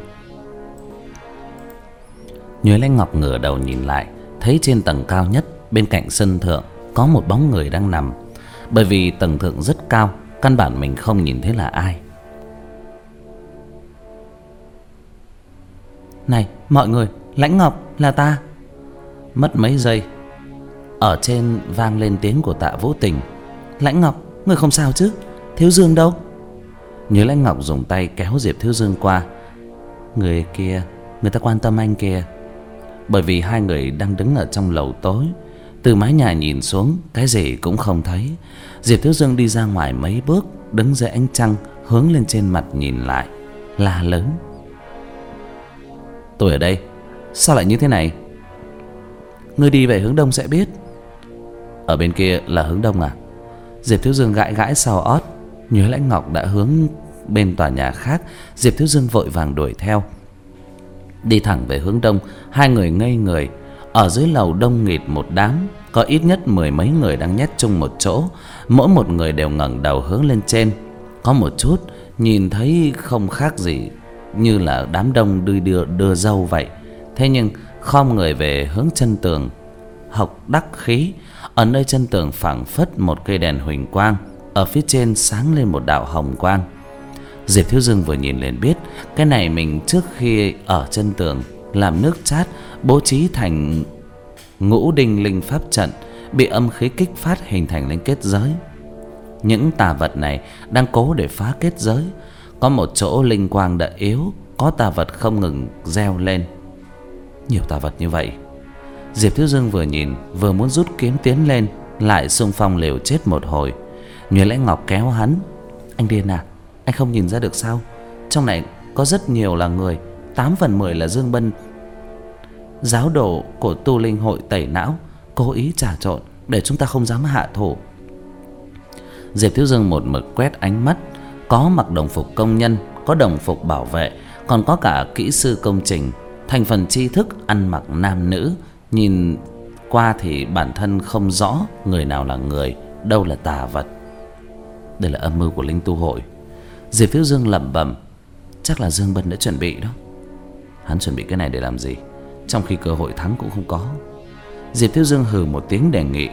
Nhuế Lãnh Ngọc ngửa đầu nhìn lại, thấy trên tầng cao nhất bên cạnh sân thượng có một bóng người đang nằm. Bởi vì tầng thượng rất cao, căn bản mình không nhìn thấy là ai. Này mọi người, Lãnh Ngọc, là ta. Mất mấy giây, ở trên vang lên tiếng của Tạ Vũ Tình. Lãnh Ngọc, người không sao chứ? Thiếu Dương đâu? Nhuế Lãnh Ngọc dùng tay kéo Diệp Thiếu Dương qua. Người kia, người ta quan tâm anh kìa. Bởi vì hai người đang đứng ở trong lầu tối, từ mái nhà nhìn xuống cái gì cũng không thấy. Diệp Thiếu Dương đi ra ngoài mấy bước, đứng dưới ánh trăng, hướng lên trên mặt nhìn lại, la lớn. Tôi ở đây, sao lại như thế này? Ngươi đi về hướng đông sẽ biết. Ở bên kia là hướng đông à? Diệp Thiếu Dương gãi gãi sau ót. Nhuế Lãnh Ngọc đã hướng bên tòa nhà khác. Diệp Thiếu Dương vội vàng đuổi theo. Đi thẳng về hướng đông, hai người ngây người. Ở dưới lầu đông nghịt một đám, có ít nhất mười mấy người đang nhét chung một chỗ. Mỗi một người đều ngẩng đầu hướng lên trên. Có một chút nhìn thấy không khác gì như là đám đông đưa, đưa, đưa dâu vậy. Thế nhưng khom người về hướng chân tường, hộc đắc khí. Ở nơi chân tường phảng phất một cây đèn huỳnh quang, ở phía trên sáng lên một đạo hồng quang. Diệp Thiếu Dương vừa nhìn liền biết cái này mình trước khi ở chân tường làm nước chát, bố trí thành ngũ đinh linh pháp trận, bị âm khí kích phát hình thành lên kết giới. Những tà vật này đang cố để phá kết giới. Có một chỗ linh quang đã yếu, có tà vật không ngừng reo lên. Nhiều tà vật như vậy. Diệp Thiếu Dương vừa nhìn vừa muốn rút kiếm tiến lên, lại xung phong liều chết một hồi. Nhuế Lãnh Ngọc kéo hắn. Anh điên à? Anh không nhìn ra được sao? Trong này có rất nhiều là người, tám phần mười là Dương Bân, giáo đồ của tu linh hội tẩy não, cố ý trà trộn để chúng ta không dám hạ thủ. Diệp Thiếu Dương một mực quét ánh mắt. Có mặc đồng phục công nhân, có đồng phục bảo vệ, còn có cả kỹ sư công trình. Thành phần tri thức ăn mặc nam nữ, nhìn qua thì bản thân không rõ người nào là người, đâu là tà vật. Đây là âm mưu của linh tu hội. Diệp Thiếu Dương lẩm bẩm. Chắc là Dương Bân đã chuẩn bị đó. Hắn chuẩn bị cái này để làm gì, trong khi cơ hội thắng cũng không có? Diệp Thiếu Dương hừ một tiếng đề nghị.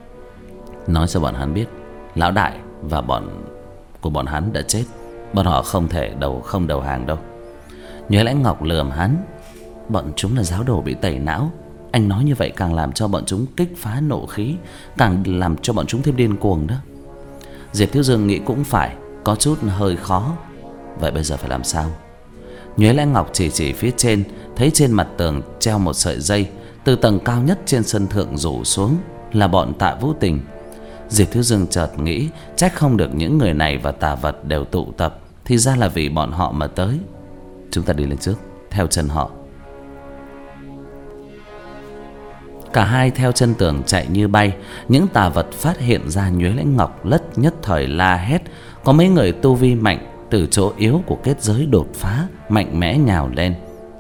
Nói cho bọn hắn biết lão đại và bọn của bọn hắn đã chết. Bọn họ không thể đầu không đầu hàng đâu. Nhuế Lãnh Ngọc lườm hắn. Bọn chúng là giáo đồ bị tẩy não. Anh nói như vậy càng làm cho bọn chúng kích phá nộ khí, càng làm cho bọn chúng thêm điên cuồng đó. Diệp Thiếu Dương nghĩ cũng phải, có chút hơi khó. Vậy bây giờ phải làm sao? Nhuế Lãnh Ngọc chỉ chỉ phía trên, thấy trên mặt tường treo một sợi dây, từ tầng cao nhất trên sân thượng rủ xuống là bọn Tạ Vũ Tình. Diệp Thiếu Dương chợt nghĩ, trách không được những người này và tà vật đều tụ tập, thì ra là vì bọn họ mà tới. Chúng ta đi lên trước, theo chân họ. Cả hai theo chân tường chạy như bay. Những tà vật phát hiện ra Nhuế Lãnh Ngọc lất nhất thời la hét. Có mấy người tu vi mạnh từ chỗ yếu của kết giới đột phá, mạnh mẽ nhào lên.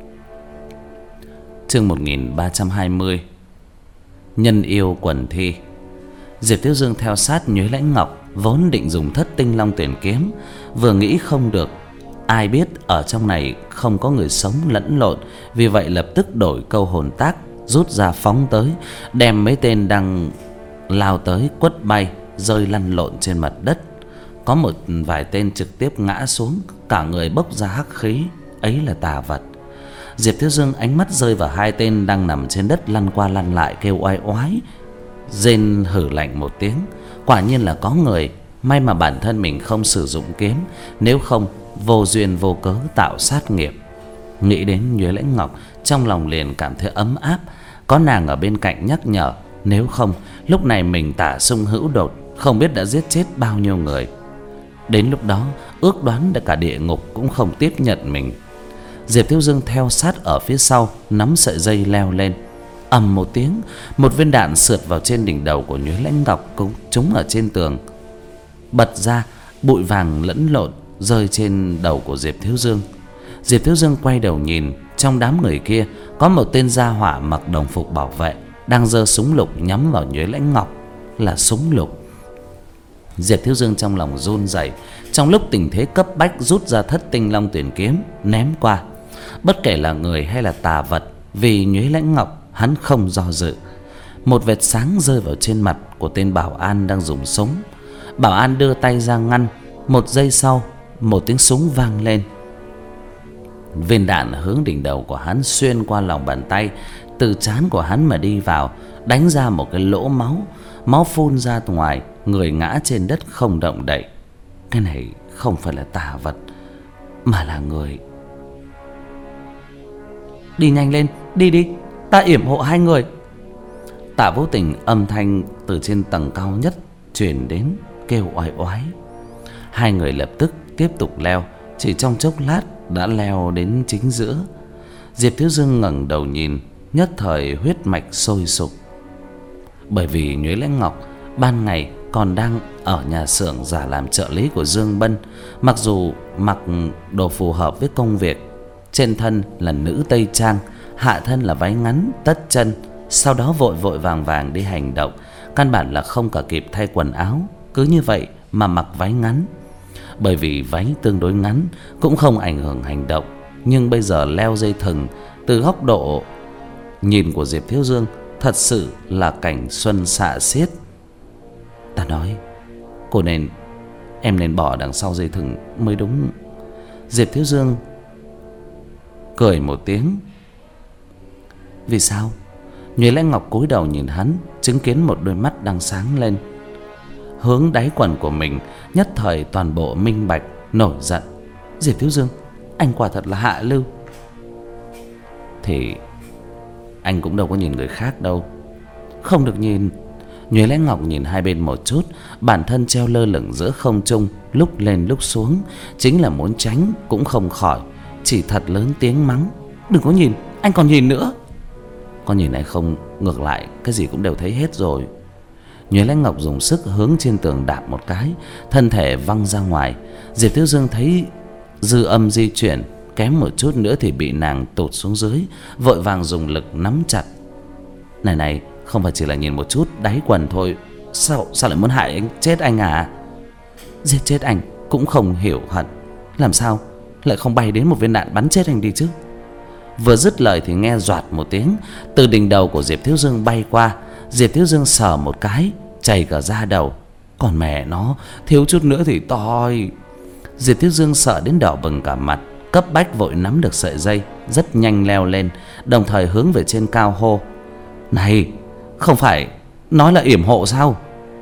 Chương một nghìn ba trăm hai mươi. Nhân yêu quần thi. Diệp Thiếu Dương theo sát Nhuế Lãnh Ngọc, vốn định dùng Thất Tinh Long Tuyển kiếm, vừa nghĩ không được. Ai biết ở trong này không có người sống lẫn lộn, vì vậy lập tức đổi câu hồn tác, rút ra phóng tới, đem mấy tên đang lao tới quất bay, rơi lăn lộn trên mặt đất. Có một vài tên trực tiếp ngã xuống, cả người bốc ra hắc khí, ấy là tà vật. Diệp Thiếu Dương ánh mắt rơi vào hai tên đang nằm trên đất lăn qua lăn lại kêu oai oái, rên hử lạnh một tiếng. Quả nhiên là có người. May mà bản thân mình không sử dụng kiếm, nếu không vô duyên vô cớ tạo sát nghiệp. Nghĩ đến Nhuế Lãnh Ngọc, trong lòng liền cảm thấy ấm áp. Có nàng ở bên cạnh nhắc nhở, nếu không lúc này mình tả sung hữu đột, không biết đã giết chết bao nhiêu người. Đến lúc đó ước đoán đã cả địa ngục cũng không tiếp nhận mình Diệp Thiếu Dương theo sát ở phía sau, nắm sợi dây leo lên. Ầm một tiếng, một viên đạn sượt vào trên đỉnh đầu của Nhuế Lãnh Ngọc, cũng trúng ở trên tường. Bật ra, bụi vàng lẫn lộn rơi trên đầu của Diệp Thiếu Dương. Diệp Thiếu Dương quay đầu nhìn, trong đám người kia có một tên gia hỏa mặc đồng phục bảo vệ đang giơ súng lục nhắm vào Nhuế Lãnh Ngọc. Là súng lục. Diệp Thiếu Dương trong lòng run rẩy, trong lúc tình thế cấp bách rút ra Thất Tinh Long Tuyển kiếm ném qua. Bất kể là người hay là tà vật, vì Nhuế Lãnh Ngọc hắn không do dự. Một vệt sáng rơi vào trên mặt của tên bảo an đang dùng súng. Bảo an đưa tay ra ngăn. Một giây sau, một tiếng súng vang lên. Viên đạn hướng đỉnh đầu của hắn xuyên qua lòng bàn tay, từ trán của hắn mà đi vào, đánh ra một cái lỗ máu. Máu phun ra ngoài, người ngã trên đất không động đậy. Cái này không phải là tà vật, mà là người. Đi nhanh lên, đi đi, ta yểm hộ hai người. Tạ Vô Tình âm thanh từ trên tầng cao nhất truyền đến, kêu oai oái. Hai người lập tức tiếp tục leo, chỉ trong chốc lát đã leo đến chính giữa. Diệp Thiếu Dương ngẩng đầu nhìn, nhất thời huyết mạch sôi sục. Bởi vì Nhuế Lãnh Ngọc ban ngày còn đang ở nhà xưởng giả làm trợ lý của Dương Bân. Mặc dù mặc đồ phù hợp với công việc, trên thân là nữ tây trang, hạ thân là váy ngắn tất chân, sau đó vội vội vàng vàng đi hành động, căn bản là không cả kịp thay quần áo, cứ như vậy mà mặc váy ngắn. Bởi vì váy tương đối ngắn cũng không ảnh hưởng hành động, nhưng bây giờ leo dây thừng, từ góc độ nhìn của Diệp Thiếu Dương thật sự là cảnh xuân xạ xiết. Ta nói, cô nên, em nên bỏ đằng sau dây thừng mới đúng. Diệp Thiếu Dương cười một tiếng. Vì sao? Nhuế Lãnh Ngọc cúi đầu nhìn hắn, chứng kiến một đôi mắt đang sáng lên. Hướng đáy quần của mình nhất thời toàn bộ minh bạch, nổi giận. Diệp Thiếu Dương, anh quả thật là hạ lưu. Thì anh cũng đâu có nhìn người khác đâu. Không được nhìn. Nhuế Lãnh Ngọc nhìn hai bên một chút, bản thân treo lơ lửng giữa không trung, lúc lên lúc xuống, chính là muốn tránh cũng không khỏi, chỉ thật lớn tiếng mắng. Đừng có nhìn, anh còn nhìn nữa. Có nhìn hay không, ngược lại cái gì cũng đều thấy hết rồi. Nhuế Lãnh Ngọc dùng sức hướng trên tường đạp một cái, thân thể văng ra ngoài. Diệp Thiếu Dương thấy dư âm di chuyển, kém một chút nữa thì bị nàng tụt xuống dưới, vội vàng dùng lực nắm chặt. Này này, không phải chỉ là nhìn một chút đáy quần thôi, sao sao lại muốn hại anh, chết anh à? Giết chết anh cũng không hiểu hận, làm sao lại không bay đến một viên đạn bắn chết anh đi chứ? Vừa dứt lời thì nghe doạt một tiếng, từ đỉnh đầu của Diệp Thiếu Dương bay qua. Diệp Thiếu Dương sờ một cái, chảy cả da đầu. Còn mẹ nó, thiếu chút nữa thì toi. Diệp Thiếu Dương sợ đến đỏ bừng cả mặt, cấp bách vội nắm được sợi dây, rất nhanh leo lên, đồng thời hướng về trên cao hô. Này, không phải nói là yểm hộ sao?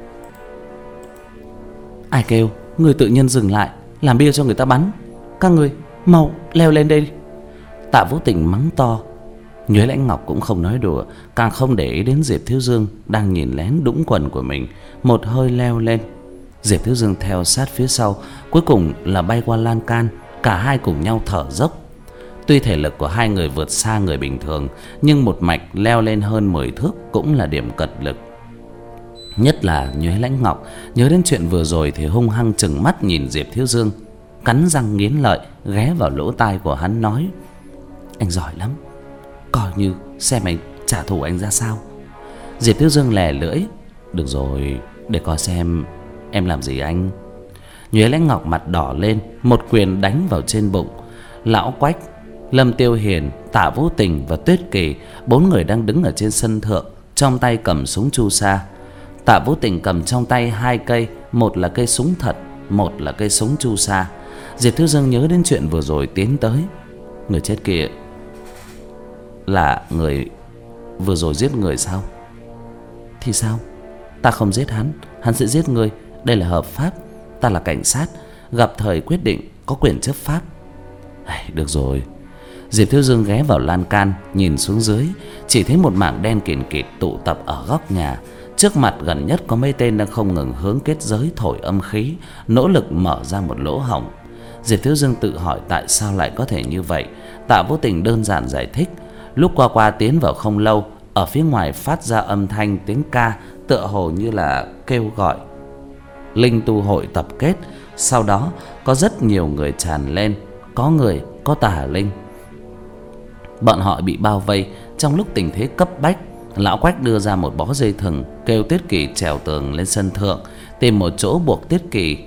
Ai kêu người tự nhiên dừng lại, làm bia cho người ta bắn. Các người mau leo lên đây. Tạ Vũ Tình mắng to. Nhuế Lãnh Ngọc cũng không nói đùa, càng không để ý đến Diệp Thiếu Dương đang nhìn lén đũng quần của mình, một hơi leo lên. Diệp Thiếu Dương theo sát phía sau, cuối cùng là bay qua lan can. Cả hai cùng nhau thở dốc. Tuy thể lực của hai người vượt xa người bình thường, nhưng một mạch leo lên hơn mười thước cũng là điểm cật lực. Nhất là Nhuế Lãnh Ngọc nhớ đến chuyện vừa rồi thì hung hăng trừng mắt nhìn Diệp Thiếu Dương, cắn răng nghiến lợi ghé vào lỗ tai của hắn nói: Anh giỏi lắm, coi như xem anh trả thù anh ra sao. Diệp Thiếu Dương lè lưỡi: Được rồi, để coi xem em làm gì anh. Nhuế Lãnh Ngọc mặt đỏ lên, một quyền đánh vào trên bụng. Lão Quách, Lâm Tiêu Hiền, Tạ Vũ Tình và Tuyết Kỳ, bốn người đang đứng ở trên sân thượng, trong tay cầm súng chu sa. Tạ Vũ Tình cầm trong tay hai cây, một là cây súng thật, một là cây súng chu sa. Diệp Thiếu Dương nhớ đến chuyện vừa rồi tiến tới. Người chết kia là người vừa rồi giết người sao? Thì sao? Ta không giết hắn, hắn sẽ giết người. Đây là hợp pháp. Ta là cảnh sát, gặp thời quyết định, có quyền chấp pháp. Ai, được rồi. Diệp Thiếu Dương ghé vào lan can, nhìn xuống dưới, chỉ thấy một mảng đen kìn kịt tụ tập ở góc nhà. Trước mặt gần nhất có mấy tên đang không ngừng hướng kết giới thổi âm khí, nỗ lực mở ra một lỗ hổng. Diệp Thiếu Dương tự hỏi tại sao lại có thể như vậy. Tạ Vô Tình đơn giản giải thích. Lúc qua qua tiến vào không lâu, ở phía ngoài phát ra âm thanh tiếng ca, tựa hồ như là kêu gọi linh tu hội tập kết. Sau đó có rất nhiều người tràn lên, có người, có tà linh. Bọn họ bị bao vây. Trong lúc tình thế cấp bách, lão Quách đưa ra một bó dây thừng, kêu Tiết Kỳ trèo tường lên sân thượng, tìm một chỗ buộc Tiết Kỳ.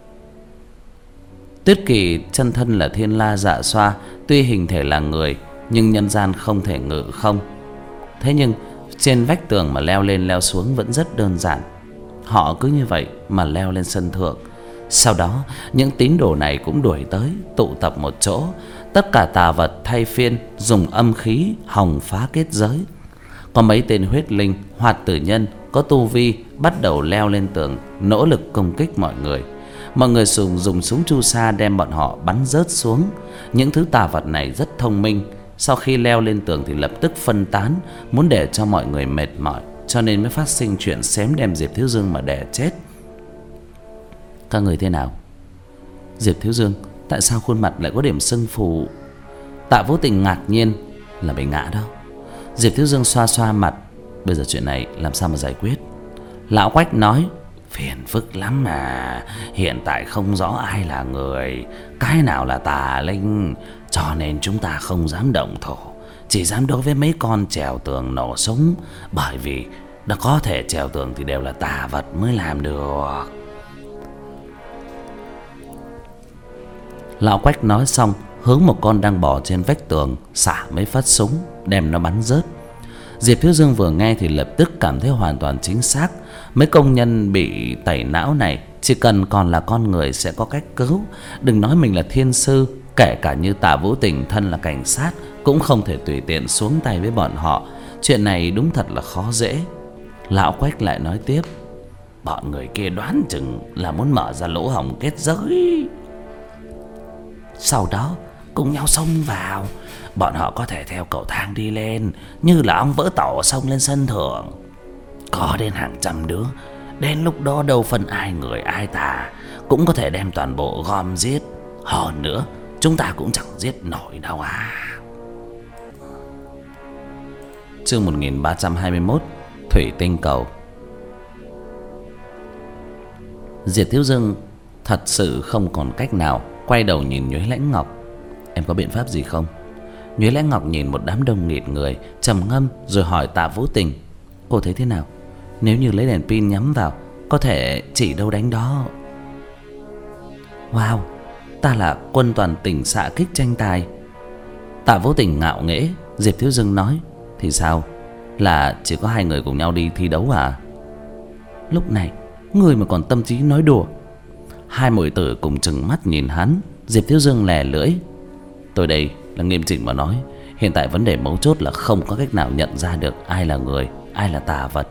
Tiết Kỳ chân thân là Thiên La Dạ Xoa, tuy hình thể là người nhưng nhân gian không thể ngự không. Thế nhưng trên vách tường mà leo lên leo xuống vẫn rất đơn giản. Họ cứ như vậy mà leo lên sân thượng. Sau đó những tín đồ này cũng đuổi tới, tụ tập một chỗ. Tất cả tà vật thay phiên dùng âm khí hòng phá kết giới. Có mấy tên huyết linh, hoạt tử nhân có tu vi bắt đầu leo lên tường, nỗ lực công kích mọi người. Mọi người dùng dùng súng chu sa đem bọn họ bắn rớt xuống. Những thứ tà vật này rất thông minh, sau khi leo lên tường thì lập tức phân tán, muốn để cho mọi người mệt mỏi, cho nên mới phát sinh chuyện xém đem Diệp Thiếu Dương mà đè chết. Các người thế nào? Diệp Thiếu Dương, tại sao khuôn mặt lại có điểm sưng phù? Tạ Vô Tình ngạc nhiên. Là bị ngã đó. Diệp Thiếu Dương xoa xoa mặt. Bây giờ chuyện này làm sao mà giải quyết? Lão Quách nói, phiền phức lắm mà. Hiện tại không rõ ai là người, cái nào là tà linh, cho nên chúng ta không dám động thổ, chỉ dám đối với mấy con trèo tường nổ súng. Bởi vì đã có thể trèo tường thì đều là tà vật mới làm được. Lão Quách nói xong, hướng một con đang bò trên vách tường xả mấy phát súng, đem nó bắn rớt. Diệp Thiếu Dương vừa nghe thì lập tức cảm thấy hoàn toàn chính xác. Mấy công nhân bị tẩy não này chỉ cần còn là con người sẽ có cách cứu. Đừng nói mình là thiên sư, kể cả như Tạ Vũ Tình thân là cảnh sát cũng không thể tùy tiện xuống tay với bọn họ. Chuyện này đúng thật là khó dễ. Lão Quách lại nói tiếp, bọn người kia đoán chừng là muốn mở ra lỗ hổng kết giới, sau đó cùng nhau xông vào. Bọn họ có thể theo cầu thang đi lên, như là ong vỡ tổ xông lên sân thượng. Có đến hàng trăm đứa. Đến lúc đó đâu phân ai người ai tà, cũng có thể đem toàn bộ gom giết. Hơn nữa chúng ta cũng chẳng giết nổi đâu à. Chương một nghìn ba trăm hai mươi mốt, Thủy Tinh Cầu. Diệp Thiếu Dương thật sự không còn cách nào, quay đầu nhìn Nhuế Lãnh Ngọc. Em có biện pháp gì không? Nhuế Lãnh Ngọc nhìn một đám đông nghịt người, trầm ngâm rồi hỏi Tạ Vũ Tình, cô thấy thế nào? Nếu như lấy đèn pin nhắm vào, có thể chỉ đâu đánh đó. Wow, ta là quân toàn tỉnh xạ kích tranh tài. Tạ Vũ Tình ngạo nghễ. Diệp Thiếu Dương nói, thì sao? Là chỉ có hai người cùng nhau đi thi đấu à? Lúc này người mà còn tâm trí nói đùa. Hai muội tử cùng trừng mắt nhìn hắn. Diệp Thiếu Dương lè lưỡi, tôi đây là nghiêm chỉnh mà nói, hiện tại vấn đề mấu chốt là không có cách nào nhận ra được ai là người, ai là tà vật.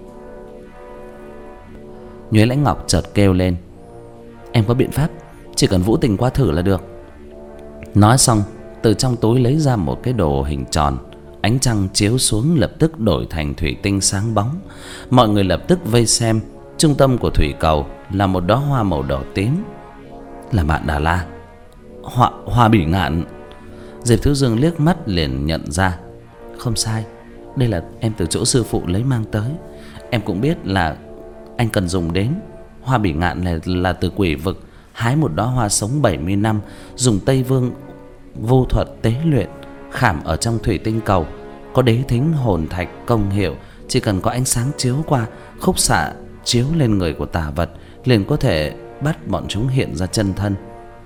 Nhuế Lãnh Ngọc chợt kêu lên, em có biện pháp, chỉ cần Vũ Tình qua thử là được. Nói xong, từ trong túi lấy ra một cái đồ hình tròn. Ánh trăng chiếu xuống lập tức đổi thành thủy tinh sáng bóng. Mọi người lập tức vây xem. Trung tâm của thủy cầu là một đóa hoa màu đỏ tím. Là Mạn Đà La, Hoa, hoa bỉ ngạn. Diệp Thiếu Dương liếc mắt liền nhận ra. Không sai, đây là em từ chỗ sư phụ lấy mang tới. Em cũng biết là anh cần dùng đến. Hoa bỉ ngạn này là từ quỷ vực hái một đóa hoa sống bảy mươi năm, dùng Tây Vương vô thuật tế luyện, khảm ở trong thủy tinh cầu, có đế thính hồn thạch công hiệu. Chỉ cần có ánh sáng chiếu qua, khúc xạ chiếu lên người của tà vật, liền có thể bắt bọn chúng hiện ra chân thân.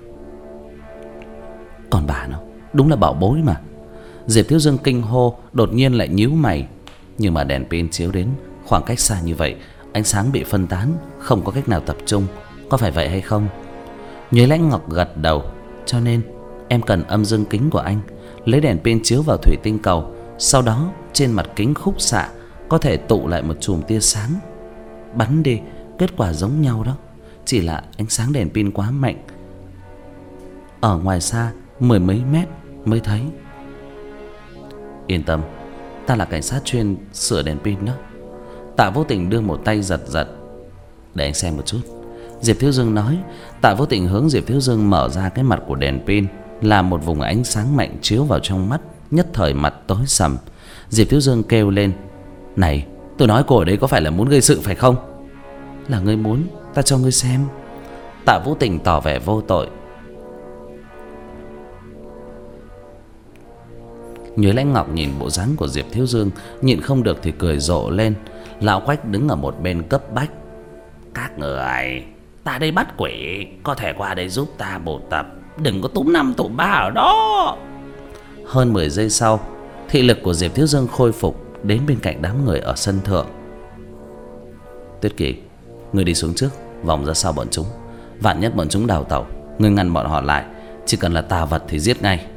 Còn bà nó đúng là bảo bối mà. Diệp Thiếu Dương kinh hô, đột nhiên lại nhíu mày. Nhưng mà đèn pin chiếu đến khoảng cách xa như vậy, ánh sáng bị phân tán, không có cách nào tập trung. Có phải vậy hay không? Nhuế Lãnh Ngọc gật đầu. Cho nên em cần âm dương kính của anh, lấy đèn pin chiếu vào thủy tinh cầu. Sau đó trên mặt kính khúc xạ có thể tụ lại một chùm tia sáng, bắn đi, kết quả giống nhau đó. Chỉ là ánh sáng đèn pin quá mạnh, ở ngoài xa mười mấy mét mới thấy. Yên tâm, ta là cảnh sát chuyên sửa đèn pin đó. Tạ Vô Tình đưa một tay giật giật. Để anh xem một chút, Diệp Thiếu Dương nói. Tạ Vô Tình hướng Diệp Thiếu Dương mở ra cái mặt của đèn pin. là một vùng ánh sáng mạnh chiếu vào trong mắt, nhất thời mặt tối sầm. Diệp Thiếu Dương kêu lên: "Này, tôi nói cô ở đây có phải là muốn gây sự phải không?" "Là ngươi muốn, ta cho ngươi xem." Tạ Vũ Tình tỏ vẻ vô tội. Nhuế Lãnh Ngọc nhìn bộ dáng của Diệp Thiếu Dương, nhịn không được thì cười rộ lên. Lão Quách đứng ở một bên cấp bách: "Các người, ta đây bắt quỷ, có thể qua đây giúp ta bổ tập, đừng có túm năm tụm ba ở đó." Hơn mười giây sau, thị lực của Diệp Thiếu Dương khôi phục, đến bên cạnh đám người ở sân thượng. "Tuyết Kỳ, ngươi đi xuống trước, vòng ra sau bọn chúng. Vạn nhất bọn chúng đào tẩu, ngươi ngăn bọn họ lại, chỉ cần là tà vật thì giết ngay."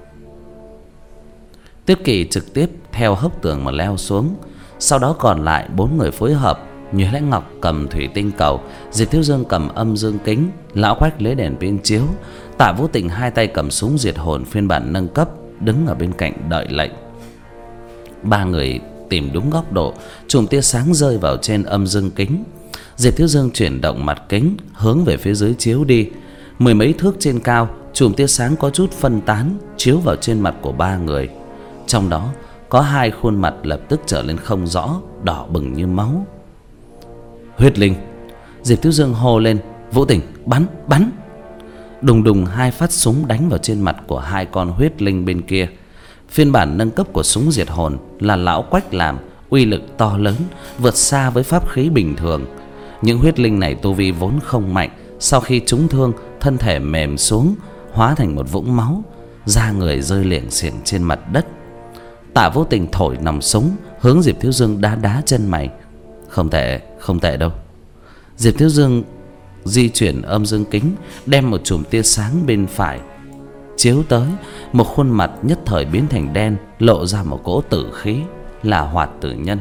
Tuyết Kỳ trực tiếp theo hốc tường mà leo xuống. Sau đó còn lại bốn người phối hợp. Nhuế Lãnh Ngọc cầm thủy tinh cầu, Diệp Thiếu Dương cầm âm dương kính, Lão Quách lấy đèn pin chiếu, Tạ Vũ Tình hai tay cầm súng diệt hồn phiên bản nâng cấp, đứng ở bên cạnh đợi lệnh. Ba người tìm đúng góc độ, chùm tia sáng rơi vào trên âm dương kính. Diệp Thiếu Dương chuyển động mặt kính hướng về phía dưới chiếu đi. Mười mấy thước trên cao, chùm tia sáng có chút phân tán, chiếu vào trên mặt của ba người. Trong đó có hai khuôn mặt lập tức trở lên không rõ, đỏ bừng như máu. "Huyết linh!" Diệp Thiếu Dương hô lên. "Vũ Tình, bắn, bắn!" Đùng đùng hai phát súng đánh vào trên mặt của hai con huyết linh bên kia. Phiên bản nâng cấp của súng diệt hồn là Lão Quách làm, uy lực to lớn, vượt xa với pháp khí bình thường. Những huyết linh này tu vi vốn không mạnh, sau khi trúng thương, thân thể mềm xuống, hóa thành một vũng máu, da người rơi liệng xiềng trên mặt đất. Tạ Vũ Tình thổi nòng súng hướng Diệp Thiếu Dương đá đá chân mày. "Không tệ, không tệ đâu." Diệp Thiếu Dương di chuyển âm dương kính, đem một chùm tia sáng bên phải chiếu tới. Một khuôn mặt nhất thời biến thành đen, lộ ra một cỗ tử khí, là Hoạt Tử Nhân.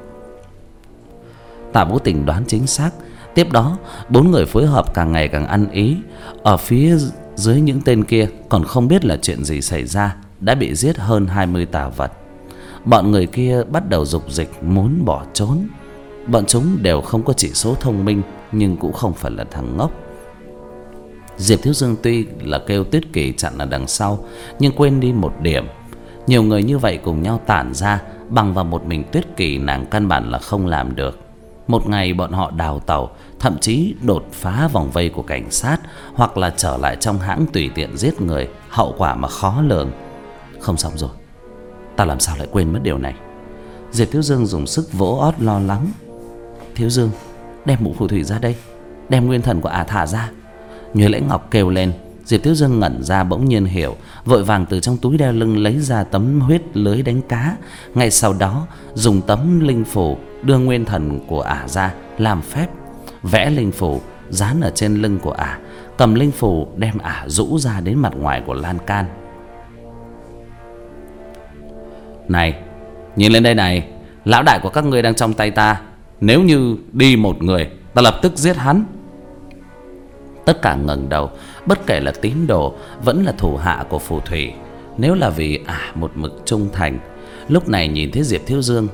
Tạ Vũ Tình đoán chính xác. Tiếp đó bốn người phối hợp càng ngày càng ăn ý. Ở phía dưới những tên kia còn không biết là chuyện gì xảy ra, đã bị giết hơn hai mươi tà vật. Bọn người kia bắt đầu dục dịch muốn bỏ trốn. Bọn chúng đều không có chỉ số thông minh, nhưng cũng không phải là thằng ngốc. Diệp Thiếu Dương tuy là kêu Tuyết Kỳ chặn ở đằng sau, nhưng quên đi một điểm. Nhiều người như vậy cùng nhau tản ra, bằng vào một mình Tuyết Kỳ nàng căn bản là không làm được. Một ngày bọn họ đào tẩu, thậm chí đột phá vòng vây của cảnh sát, hoặc là trở lại trong hãng tùy tiện giết người, hậu quả mà khó lường. Không xong rồi, ta làm sao lại quên mất điều này? Diệp Thiếu Dương dùng sức vỗ ót lo lắng. "Thiếu Dương, đem mũ phù thủy ra đây, đem nguyên thần của ả thả ra." Nhuế Lãnh Ngọc kêu lên. Diệp Thiếu Dương ngẩn ra, bỗng nhiên hiểu, vội vàng từ trong túi đeo lưng lấy ra tấm huyết lưới đánh cá. Ngay sau đó dùng tấm linh phù đưa nguyên thần của ả ra, làm phép vẽ linh phù dán ở trên lưng của ả, cầm linh phù đem ả rũ ra đến mặt ngoài của lan can. "Này, nhìn lên đây này, lão đại của các ngươi đang trong tay ta. Nếu như đi một người, ta lập tức giết hắn." Tất cả ngẩng đầu, bất kể là tín đồ vẫn là thủ hạ của phù thủy. Nếu là vì ả à, một mực trung thành, lúc này nhìn thấy Diệp Thiếu Dương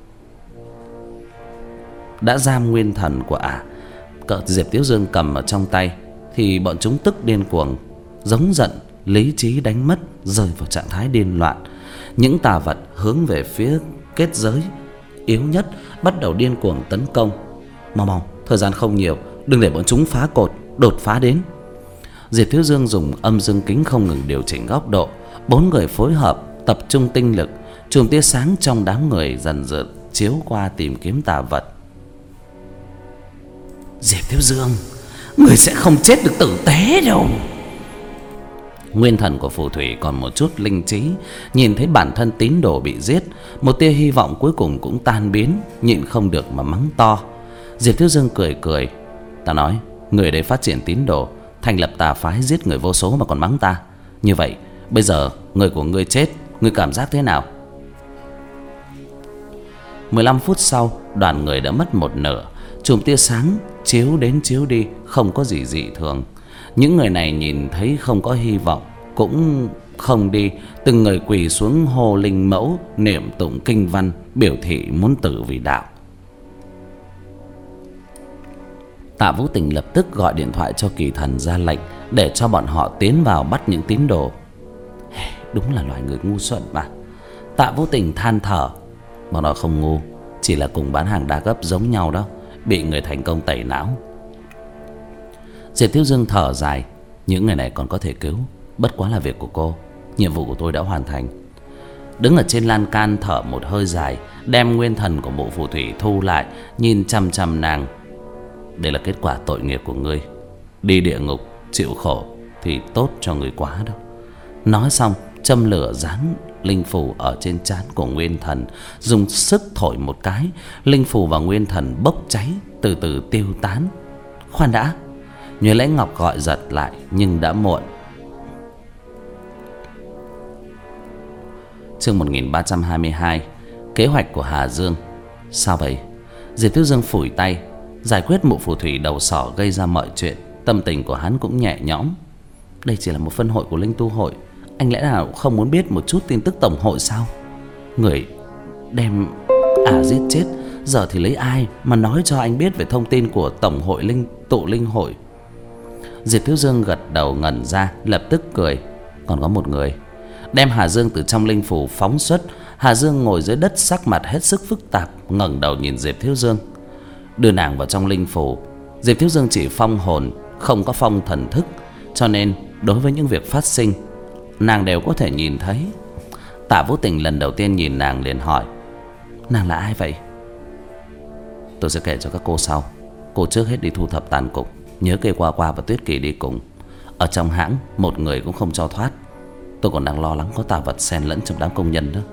đã giam nguyên thần của ả, cỡ Diệp Thiếu Dương cầm ở trong tay, thì bọn chúng tức điên cuồng, giống giận, lý trí đánh mất, rơi vào trạng thái điên loạn. Những tà vật hướng về phía kết giới yếu nhất bắt đầu điên cuồng tấn công. Mau mau, thời gian không nhiều, đừng để bọn chúng phá cột, đột phá đến. Diệp Thiếu Dương dùng âm dương kính không ngừng điều chỉnh góc độ. Bốn người phối hợp tập trung tinh lực, chùm tia sáng trong đám người dần dần chiếu qua tìm kiếm tà vật. "Diệp Thiếu Dương, người sẽ không chết được tử tế đâu." Nguyên thần của phù thủy còn một chút linh trí, nhìn thấy bản thân tín đồ bị giết, một tia hy vọng cuối cùng cũng tan biến, nhịn không được mà mắng to. Diệp Thiếu Dương cười cười. "Ta nói, người đấy phát triển tín đồ, thành lập tà phái giết người vô số mà còn mắng ta. Như vậy, bây giờ người của ngươi chết, ngươi cảm giác thế nào?" mười lăm phút sau, đoàn người đã mất một nửa. Chùm tia sáng chiếu đến chiếu đi, không có gì dị thường. Những người này nhìn thấy không có hy vọng cũng không đi, từng người quỳ xuống hô linh mẫu, niệm tụng kinh văn, biểu thị muốn tử vì đạo. Tạ Vũ Tình lập tức gọi điện thoại cho Kỳ Thần ra lệnh để cho bọn họ tiến vào bắt những tín đồ đúng là loài người ngu xuẩn mà. Tạ Vô Tình than thở. Bọn nó không ngu, chỉ là cùng bán hàng đa cấp giống nhau đó, bị người thành công tẩy não. Diệp Thiếu Dương thở dài. Những người này còn có thể cứu, bất quá là việc của cô. Nhiệm vụ của tôi đã hoàn thành. Đứng ở trên lan can thở một hơi dài, đem nguyên thần của mụ phù thủy thu lại, nhìn chăm chăm nàng. Đây là kết quả tội nghiệp của ngươi. Đi địa ngục chịu khổ thì tốt cho người quá đâu. Nói xong châm lửa dán linh phù ở trên trán của nguyên thần, dùng sức thổi một cái, linh phù và nguyên thần bốc cháy, từ từ tiêu tán. Khoan đã, Nhuế Lãnh Ngọc gọi giật lại, nhưng đã muộn. Chương một nghìn ba trăm hai mươi hai. Kế hoạch của Hà Dương. Sao vậy? Diệp Thiếu Dương phủi tay. Giải quyết mụ phù thủy đầu sỏ gây ra mọi chuyện, tâm tình của hắn cũng nhẹ nhõm. Đây chỉ là một phân hội của Linh Tu hội, anh lẽ nào không muốn biết một chút tin tức tổng hội sao? Người đem à giết chết, giờ thì lấy ai mà nói cho anh biết về thông tin của tổng hội Linh Tụ Linh hội? Diệp Thiếu Dương gật đầu ngẩn ra, lập tức cười. Còn có một người. Đem Hà Dương từ trong linh phủ phóng xuất. Hà Dương ngồi dưới đất, sắc mặt hết sức phức tạp, ngẩng đầu nhìn Diệp Thiếu Dương. Đưa nàng vào trong linh phủ. Diệp Thiếu Dương chỉ phong hồn, không có phong thần thức, cho nên đối với những việc phát sinh, nàng đều có thể nhìn thấy. Tạ Vô Tình lần đầu tiên nhìn nàng liền hỏi: nàng là ai vậy? Tôi sẽ kể cho các cô sau. Cô trước hết đi thu thập tàn cục, nhớ kêu Qua Qua và Tuyết Kỳ đi cùng. Ở trong hãng một người cũng không cho thoát. Tôi còn đang lo lắng có tà vật xen lẫn trong đám công nhân đó.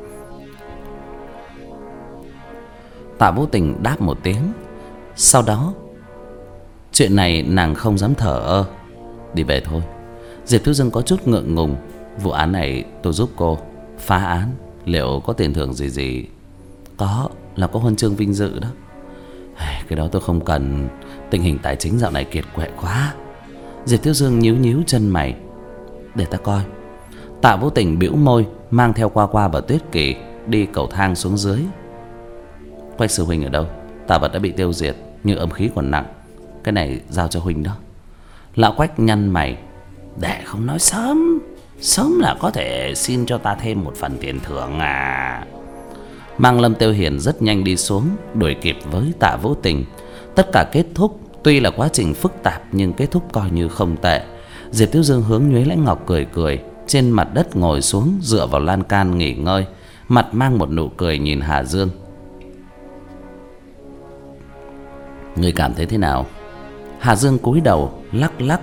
Tạ Vô Tình đáp một tiếng. Sau đó chuyện này nàng không dám thở ơ. Đi về thôi. Diệp Thiếu Dương có chút ngượng ngùng. Vụ án này tôi giúp cô phá án, liệu có tiền thưởng gì gì? Có, là có huân chương vinh dự đó. Cái đó tôi không cần. Tình hình tài chính dạo này kiệt quệ quá. Diệp Thiếu Dương nhíu nhíu chân mày. Để ta coi. Tạ Vô Tình bĩu môi, mang theo Qua Qua và Tuyết Kỳ đi cầu thang xuống dưới. Quách sư huynh ở đâu? Tà vật đã bị tiêu diệt, nhưng âm khí còn nặng. Cái này giao cho huynh đó. Lão Quách nhăn mày. Để không nói sớm, sớm là có thể xin cho ta thêm một phần tiền thưởng à? Mang Lâm Tiêu Hiền rất nhanh đi xuống, đuổi kịp với Tạ Vô Tình. Tất cả kết thúc. Tuy là quá trình phức tạp, nhưng kết thúc coi như không tệ. Diệp Thiếu Dương hướng Nhuế Lãnh Ngọc cười cười, trên mặt đất ngồi xuống, dựa vào lan can nghỉ ngơi, mặt mang một nụ cười nhìn Hà Dương. Ngươi cảm thấy thế nào? Hà Dương cúi đầu lắc lắc.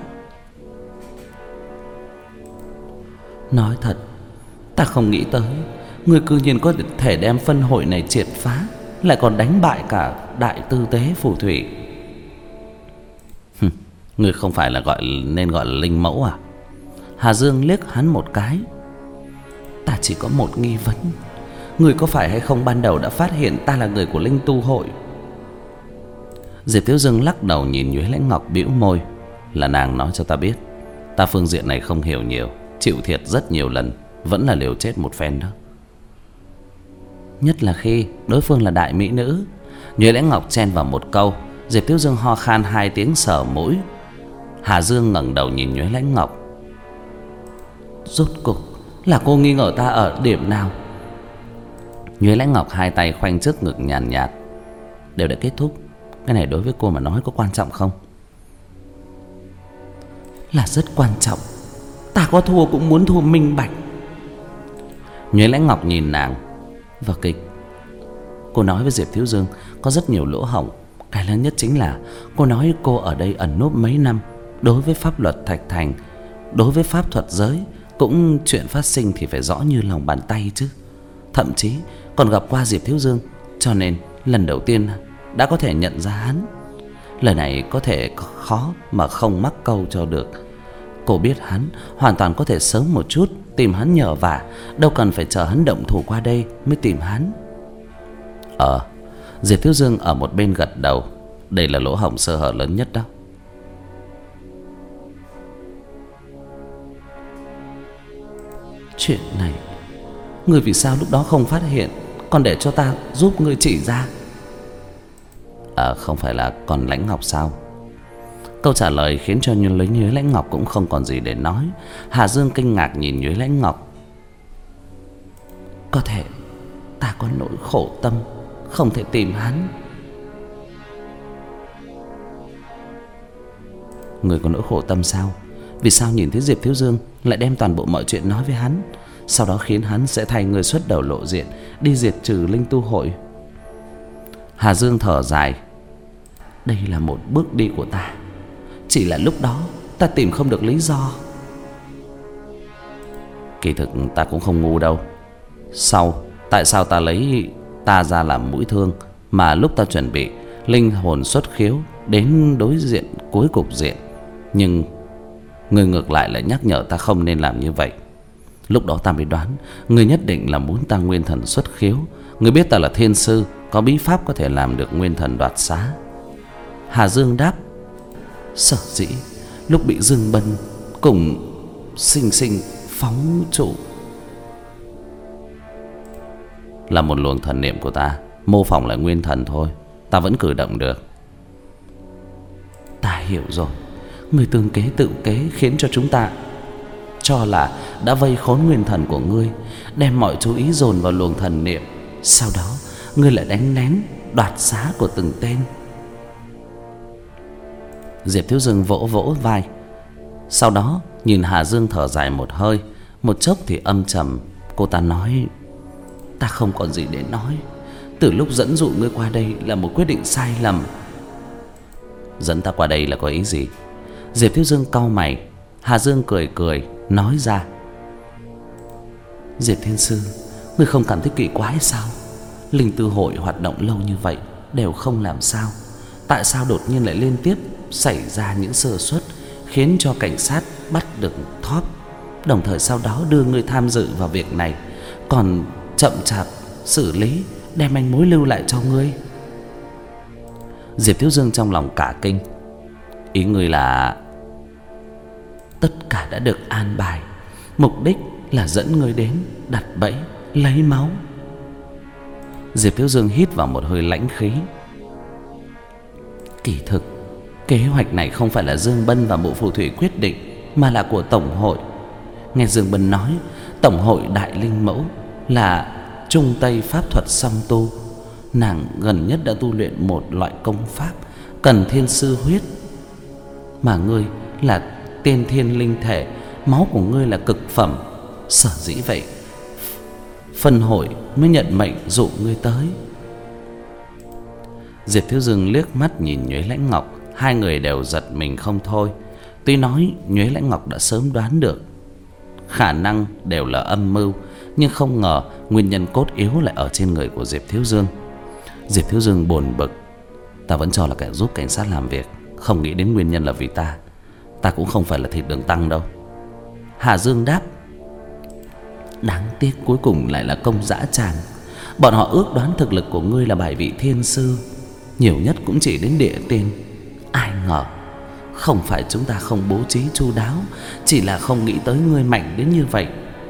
Nói thật, ta không nghĩ tới ngươi cư nhiên có thể đem phân hội này triệt phá, lại còn đánh bại cả đại tư tế phù thủy. Ngươi không phải là gọi nên gọi là linh mẫu à? Hà Dương liếc hắn một cái. Ta chỉ có một nghi vấn. Ngươi có phải hay không ban đầu đã phát hiện ta là người của Linh Tu hội? Diệp Thiếu Dương lắc đầu nhìn Nhuế Lãnh Ngọc bĩu môi. Là nàng nói cho ta biết. Ta phương diện này không hiểu nhiều, chịu thiệt rất nhiều lần, vẫn là liều chết một phen đó. Nhất là khi đối phương là đại mỹ nữ. Nhuế Lãnh Ngọc chen vào một câu. Diệp Thiếu Dương ho khan hai tiếng sờ mũi. Hà Dương ngẩng đầu nhìn Nhuế Lãnh Ngọc. Rốt cục là cô nghi ngờ ta ở điểm nào? Nhuế Lãnh Ngọc hai tay khoanh trước ngực nhàn nhạt, nhạt. Đều đã kết thúc. Cái này đối với cô mà nói có quan trọng không? Là rất quan trọng. Ta có thua cũng muốn thua minh bạch. Nhuế Lãnh Ngọc nhìn nàng. Vở kịch cô nói với Diệp Thiếu Dương có rất nhiều lỗ hổng. Cái lớn nhất chính là cô nói cô ở đây ẩn núp mấy năm. Đối với pháp luật Thạch Thành, đối với pháp thuật giới, cũng chuyện phát sinh thì phải rõ như lòng bàn tay chứ. Thậm chí còn gặp qua Diệp Thiếu Dương, cho nên lần đầu tiên đã có thể nhận ra hắn. Lời này có thể khó mà không mắc câu cho được. Cô biết hắn hoàn toàn có thể sớm một chút tìm hắn nhờ vả, đâu cần phải chờ hắn động thủ qua đây mới tìm hắn. Ờ, Diệp Thiếu Dương ở một bên gật đầu. Đây là lỗ hổng sơ hở lớn nhất đó. Chuyện này, ngươi vì sao lúc đó không phát hiện, còn để cho ta giúp ngươi chỉ ra? À, không phải là còn Lãnh Ngọc sao? Câu trả lời khiến cho Nhuế Lãnh Ngọc cũng không còn gì để nói. Hà Dương kinh ngạc nhìn Nhuế Lãnh Ngọc. Có thể ta có nỗi khổ tâm, không thể tìm hắn. Người có nỗi khổ tâm sao? Vì sao nhìn thấy Diệp Thiếu Dương lại đem toàn bộ mọi chuyện nói với hắn, sau đó khiến hắn sẽ thay người xuất đầu lộ diện, đi diệt trừ linh tu hội? Hà Dương thở dài. Đây là một bước đi của ta, chỉ là lúc đó ta tìm không được lý do. Kỳ thực ta cũng không ngu đâu. Sau, tại sao ta lấy ta ra làm mũi thương, mà lúc ta chuẩn bị linh hồn xuất khiếu đến đối diện cuối cục diện, nhưng người ngược lại lại nhắc nhở ta không nên làm như vậy. Lúc đó ta mới đoán người nhất định là muốn ta nguyên thần xuất khiếu. Người biết ta là thiên sư, có bí pháp có thể làm được nguyên thần đoạt xá. Hà Dương đáp. Sở dĩ lúc bị Dương Bân cùng sinh sinh phóng trụ là một luồng thần niệm của ta, mô phỏng lại nguyên thần thôi, ta vẫn cử động được. Ta hiểu rồi. Người tương kế tự kế khiến cho chúng ta cho là đã vây khốn nguyên thần của ngươi, đem mọi chú ý dồn vào luồng thần niệm. Sau đó ngươi lại đánh nén đoạt xá của từng tên. Diệp Thiếu Dương vỗ vỗ vai, sau đó nhìn Hà Dương thở dài một hơi. Một chốc thì âm trầm, cô ta nói. Ta không còn gì để nói. Từ lúc dẫn dụ ngươi qua đây là một quyết định sai lầm. Dẫn ta qua đây là có ý gì? Diệp Thiếu Dương cau mày. Hà Dương cười cười nói ra. Diệp Thiên Sư, ngươi không cảm thấy kỳ quái sao? Linh Tư hội hoạt động lâu như vậy đều không làm sao, tại sao đột nhiên lại liên tiếp xảy ra những sơ suất, khiến cho cảnh sát bắt được Thóp, đồng thời sau đó đưa ngươi tham dự vào việc này, còn chậm chạp xử lý, đem manh mối lưu lại cho ngươi? Diệp Thiếu Dương trong lòng cả kinh. Ý ngươi là tất cả đã được an bài, mục đích là dẫn ngươi đến đặt bẫy lấy máu. Diệp Thiếu Dương hít vào một hơi lãnh khí. Kỳ thực kế hoạch này không phải là Dương Bân và Mộ Phù Thủy quyết định, mà là của Tổng hội. Nghe Dương Bân nói, Tổng hội Đại Linh Mẫu là Trung Tây pháp thuật song tu. Nàng gần nhất đã tu luyện một loại công pháp cần thiên sư huyết, mà ngươi là tiên thiên linh thể, máu của ngươi là cực phẩm. Sở dĩ vậy, phân hội mới nhận mệnh dụ ngươi tới. Diệp Thiếu Dương liếc mắt nhìn Nhuế Lãnh Ngọc, hai người đều giật mình không thôi. Tuy nói Nhuế Lãnh Ngọc đã sớm đoán được khả năng đều là âm mưu, nhưng không ngờ nguyên nhân cốt yếu lại ở trên người của Diệp Thiếu Dương. Diệp Thiếu Dương buồn bực. Ta vẫn cho là kẻ giúp cảnh sát làm việc, không nghĩ đến nguyên nhân là vì ta. Ta cũng không phải là thịt đường tăng đâu. Hà Dương đáp. Đáng tiếc cuối cùng lại là công dã tràng. Bọn họ ước đoán thực lực của ngươi là bài vị thiên sư, nhiều nhất cũng chỉ đến địa tiên. Ai ngờ không phải chúng ta không bố trí chu đáo, chỉ là không nghĩ tới ngươi mạnh đến như vậy.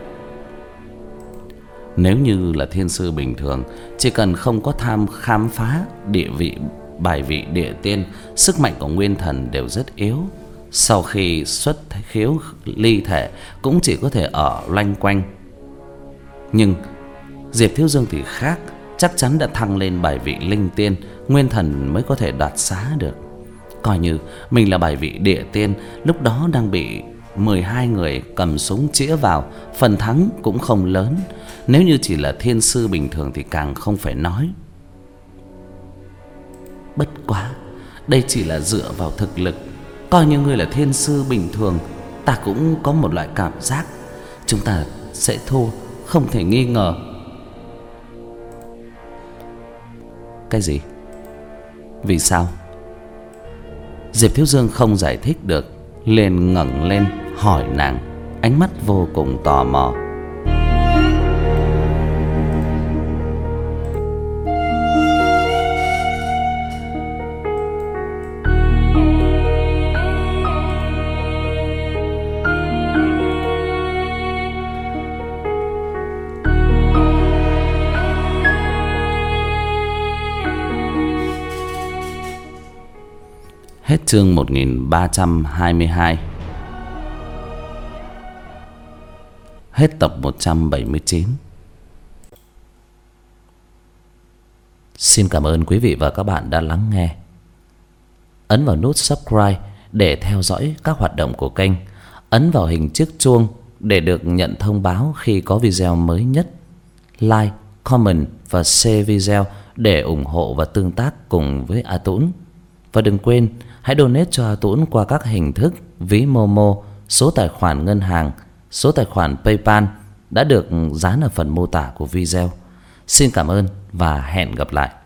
Nếu như là thiên sư bình thường, chỉ cần không có tham khám phá địa vị bài vị địa tiên, sức mạnh của nguyên thần đều rất yếu. Sau khi xuất khiếu ly thể cũng chỉ có thể ở loanh quanh. Nhưng Diệp Thiếu Dương thì khác, chắc chắn đã thăng lên bài vị linh tiên, nguyên thần mới có thể đoạt xá được. Coi như mình là bài vị địa tiên, lúc đó đang bị mười hai người cầm súng chĩa vào, phần thắng cũng không lớn. Nếu như chỉ là thiên sư bình thường thì càng không phải nói. Bất quá đây chỉ là dựa vào thực lực. Coi như ngươi là thiên sư bình thường, ta cũng có một loại cảm giác chúng ta sẽ thua, không thể nghi ngờ. Cái gì? Vì sao? Diệp Thiếu Dương không giải thích được, liền ngẩng lên hỏi nàng, ánh mắt vô cùng tò mò. Hết chương một nghìn ba trăm hai mươi hai. Hết tập một trăm bảy mươi chín. Xin cảm ơn quý vị và các bạn đã lắng nghe. Ấn vào nút subscribe để theo dõi các hoạt động của kênh. Ấn vào hình chiếc chuông để được nhận thông báo khi có video mới nhất. Like, comment và share video để ủng hộ và tương tác cùng với A Tũng. Và đừng quên hãy donate cho A Tũng qua các hình thức ví Momo, số tài khoản ngân hàng, số tài khoản PayPal đã được dán ở phần mô tả của video. Xin cảm ơn và hẹn gặp lại.